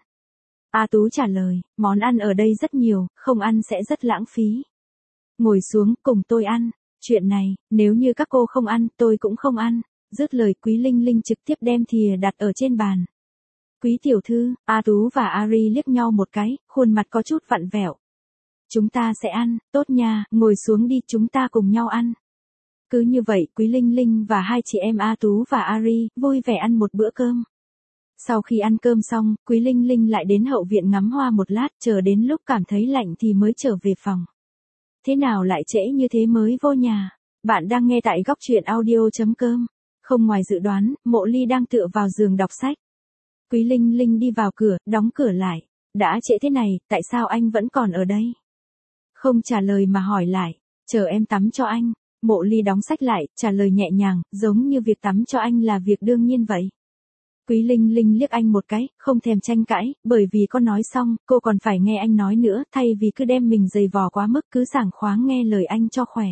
A Tú trả lời, món ăn ở đây rất nhiều, không ăn sẽ rất lãng phí. Ngồi xuống, cùng tôi ăn. Chuyện này, nếu như các cô không ăn, tôi cũng không ăn. Dứt lời Quý Linh Linh trực tiếp đem thìa đặt ở trên bàn. Quý tiểu thư, A Tú và Ari liếc nhau một cái, khuôn mặt có chút vặn vẹo. Chúng ta sẽ ăn, tốt nha, ngồi xuống đi, chúng ta cùng nhau ăn. Cứ như vậy, Quý Linh Linh và hai chị em A Tú và Ari vui vẻ ăn một bữa cơm. Sau khi ăn cơm xong, Quý Linh Linh lại đến hậu viện ngắm hoa một lát, chờ đến lúc cảm thấy lạnh thì mới trở về phòng. Thế nào lại trễ như thế mới vô nhà? Bạn đang nghe tại góc truyện audio chấm com. Không ngoài dự đoán, Mộ Ly đang tựa vào giường đọc sách. Quý Linh Linh đi vào cửa, đóng cửa lại. Đã trễ thế này, tại sao anh vẫn còn ở đây? Không trả lời mà hỏi lại, chờ em tắm cho anh. Mộ Ly đóng sách lại, trả lời nhẹ nhàng, giống như việc tắm cho anh là việc đương nhiên vậy. Quý Linh Linh liếc anh một cái, không thèm tranh cãi, bởi vì có nói xong, cô còn phải nghe anh nói nữa, thay vì cứ đem mình giày vò quá mức, cứ sảng khoáng nghe lời anh cho khỏe.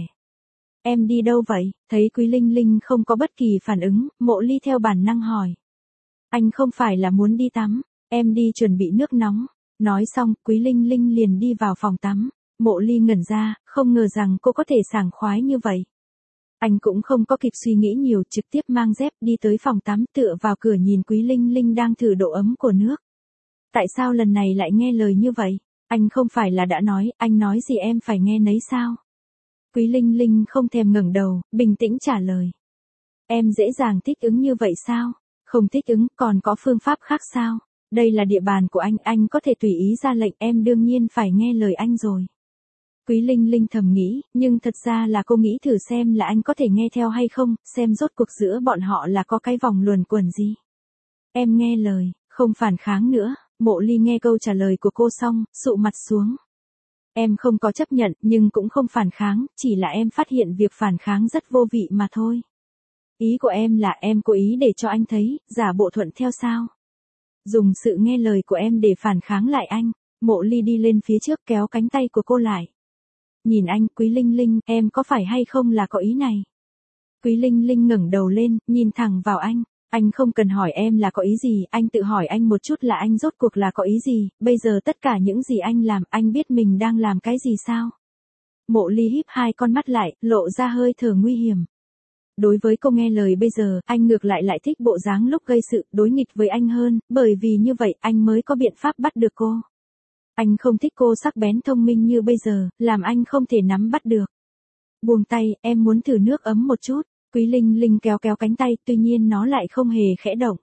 Em đi đâu vậy? Thấy Quý Linh Linh không có bất kỳ phản ứng, Mộ Ly theo bản năng hỏi. Anh không phải là muốn đi tắm, em đi chuẩn bị nước nóng. Nói xong, Quý Linh Linh liền đi vào phòng tắm. Mộ Ly ngẩn ra, không ngờ rằng cô có thể sảng khoái như vậy. Anh cũng không có kịp suy nghĩ nhiều, trực tiếp mang dép đi tới phòng tắm, tựa vào cửa nhìn Quý Linh Linh đang thử độ ấm của nước. Tại sao lần này lại nghe lời như vậy? Anh không phải là đã nói, anh nói gì em phải nghe nấy sao? Quý Linh Linh không thèm ngẩng đầu, bình tĩnh trả lời. Em dễ dàng thích ứng như vậy sao? Không thích ứng, còn có phương pháp khác sao? Đây là địa bàn của anh, anh có thể tùy ý ra lệnh, em đương nhiên phải nghe lời anh rồi. Quý Linh Linh thầm nghĩ, nhưng thật ra là cô nghĩ thử xem là anh có thể nghe theo hay không, xem rốt cuộc giữa bọn họ là có cái vòng luẩn quẩn gì. Em nghe lời, không phản kháng nữa. Mộ Ly nghe câu trả lời của cô xong, sụ mặt xuống. Em không có chấp nhận, nhưng cũng không phản kháng, chỉ là em phát hiện việc phản kháng rất vô vị mà thôi. Ý của em là em cố ý để cho anh thấy, giả bộ thuận theo sao? Dùng sự nghe lời của em để phản kháng lại anh. Mộ Ly đi lên phía trước kéo cánh tay của cô lại. Nhìn anh, Quý Linh Linh, em có phải hay không là có ý này? Quý Linh Linh ngẩng đầu lên, nhìn thẳng vào anh. Anh không cần hỏi em là có ý gì, anh tự hỏi anh một chút là anh rốt cuộc là có ý gì, bây giờ tất cả những gì anh làm, anh biết mình đang làm cái gì sao? Mộ Ly híp hai con mắt lại, lộ ra hơi thở nguy hiểm. Đối với cô nghe lời bây giờ, anh ngược lại lại thích bộ dáng lúc gây sự, đối nghịch với anh hơn, bởi vì như vậy anh mới có biện pháp bắt được cô. Anh không thích cô sắc bén thông minh như bây giờ, làm anh không thể nắm bắt được. Buông tay, em muốn thử nước ấm một chút. Quý Linh Linh kéo kéo cánh tay, tuy nhiên nó lại không hề khẽ động.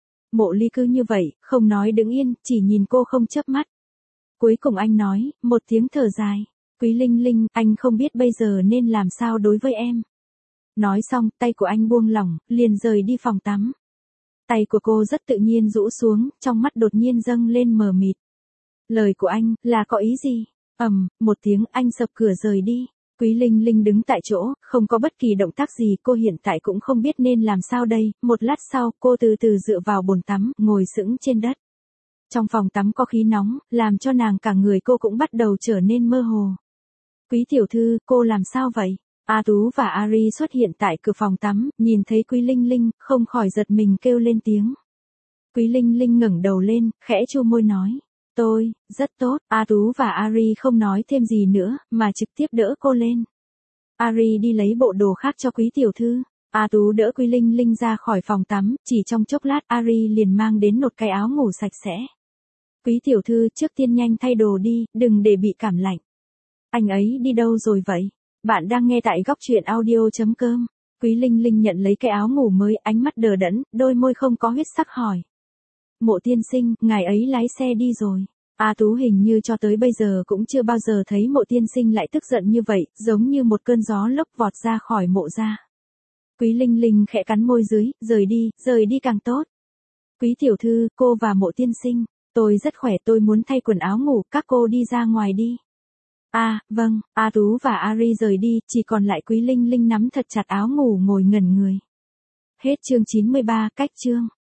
Mộ Ly cứ như vậy, không nói đứng yên, chỉ nhìn cô không chớp mắt. Cuối cùng anh nói, một tiếng thở dài. Quý Linh Linh, anh không biết bây giờ nên làm sao đối với em. Nói xong, tay của anh buông lỏng, liền rời đi phòng tắm. Tay của cô rất tự nhiên rũ xuống, trong mắt đột nhiên dâng lên mờ mịt. Lời của anh, là có ý gì? Ầm, một tiếng anh sập cửa rời đi. Quý Linh Linh đứng tại chỗ, không có bất kỳ động tác gì, cô hiện tại cũng không biết nên làm sao đây. Một lát sau, cô từ từ dựa vào bồn tắm, ngồi sững trên đất. Trong phòng tắm có khí nóng, làm cho nàng cả người cô cũng bắt đầu trở nên mơ hồ. Quý tiểu thư, cô làm sao vậy? A Tú và Ari xuất hiện tại cửa phòng tắm, nhìn thấy Quý Linh Linh, không khỏi giật mình kêu lên tiếng. Quý Linh Linh ngẩng đầu lên, khẽ chu môi nói. Tôi, rất tốt, A Tú và Ari không nói thêm gì nữa, mà trực tiếp đỡ cô lên. Ari đi lấy bộ đồ khác cho quý tiểu thư. A Tú đỡ Quý Linh Linh ra khỏi phòng tắm, chỉ trong chốc lát Ari liền mang đến một cái áo ngủ sạch sẽ. Quý tiểu thư, trước tiên nhanh thay đồ đi, đừng để bị cảm lạnh. Anh ấy đi đâu rồi vậy? Bạn đang nghe tại góc truyện audio.com. Quý Linh Linh nhận lấy cái áo ngủ mới, ánh mắt đờ đẫn, đôi môi không có huyết sắc hỏi. Mộ tiên sinh, ngài ấy lái xe đi rồi. A Tú hình như cho tới bây giờ cũng chưa bao giờ thấy mộ tiên sinh lại tức giận như vậy, giống như một cơn gió lốc vọt ra khỏi mộ ra. Quý Linh Linh khẽ cắn môi dưới, rời đi, rời đi càng tốt. Quý tiểu thư, cô và mộ tiên sinh, tôi rất khỏe, tôi muốn thay quần áo ngủ, các cô đi ra ngoài đi. À, vâng, A Tú và Ari rời đi, chỉ còn lại Quý Linh Linh nắm thật chặt áo ngủ ngồi ngẩn người. Hết chương chín mươi ba, cách chương.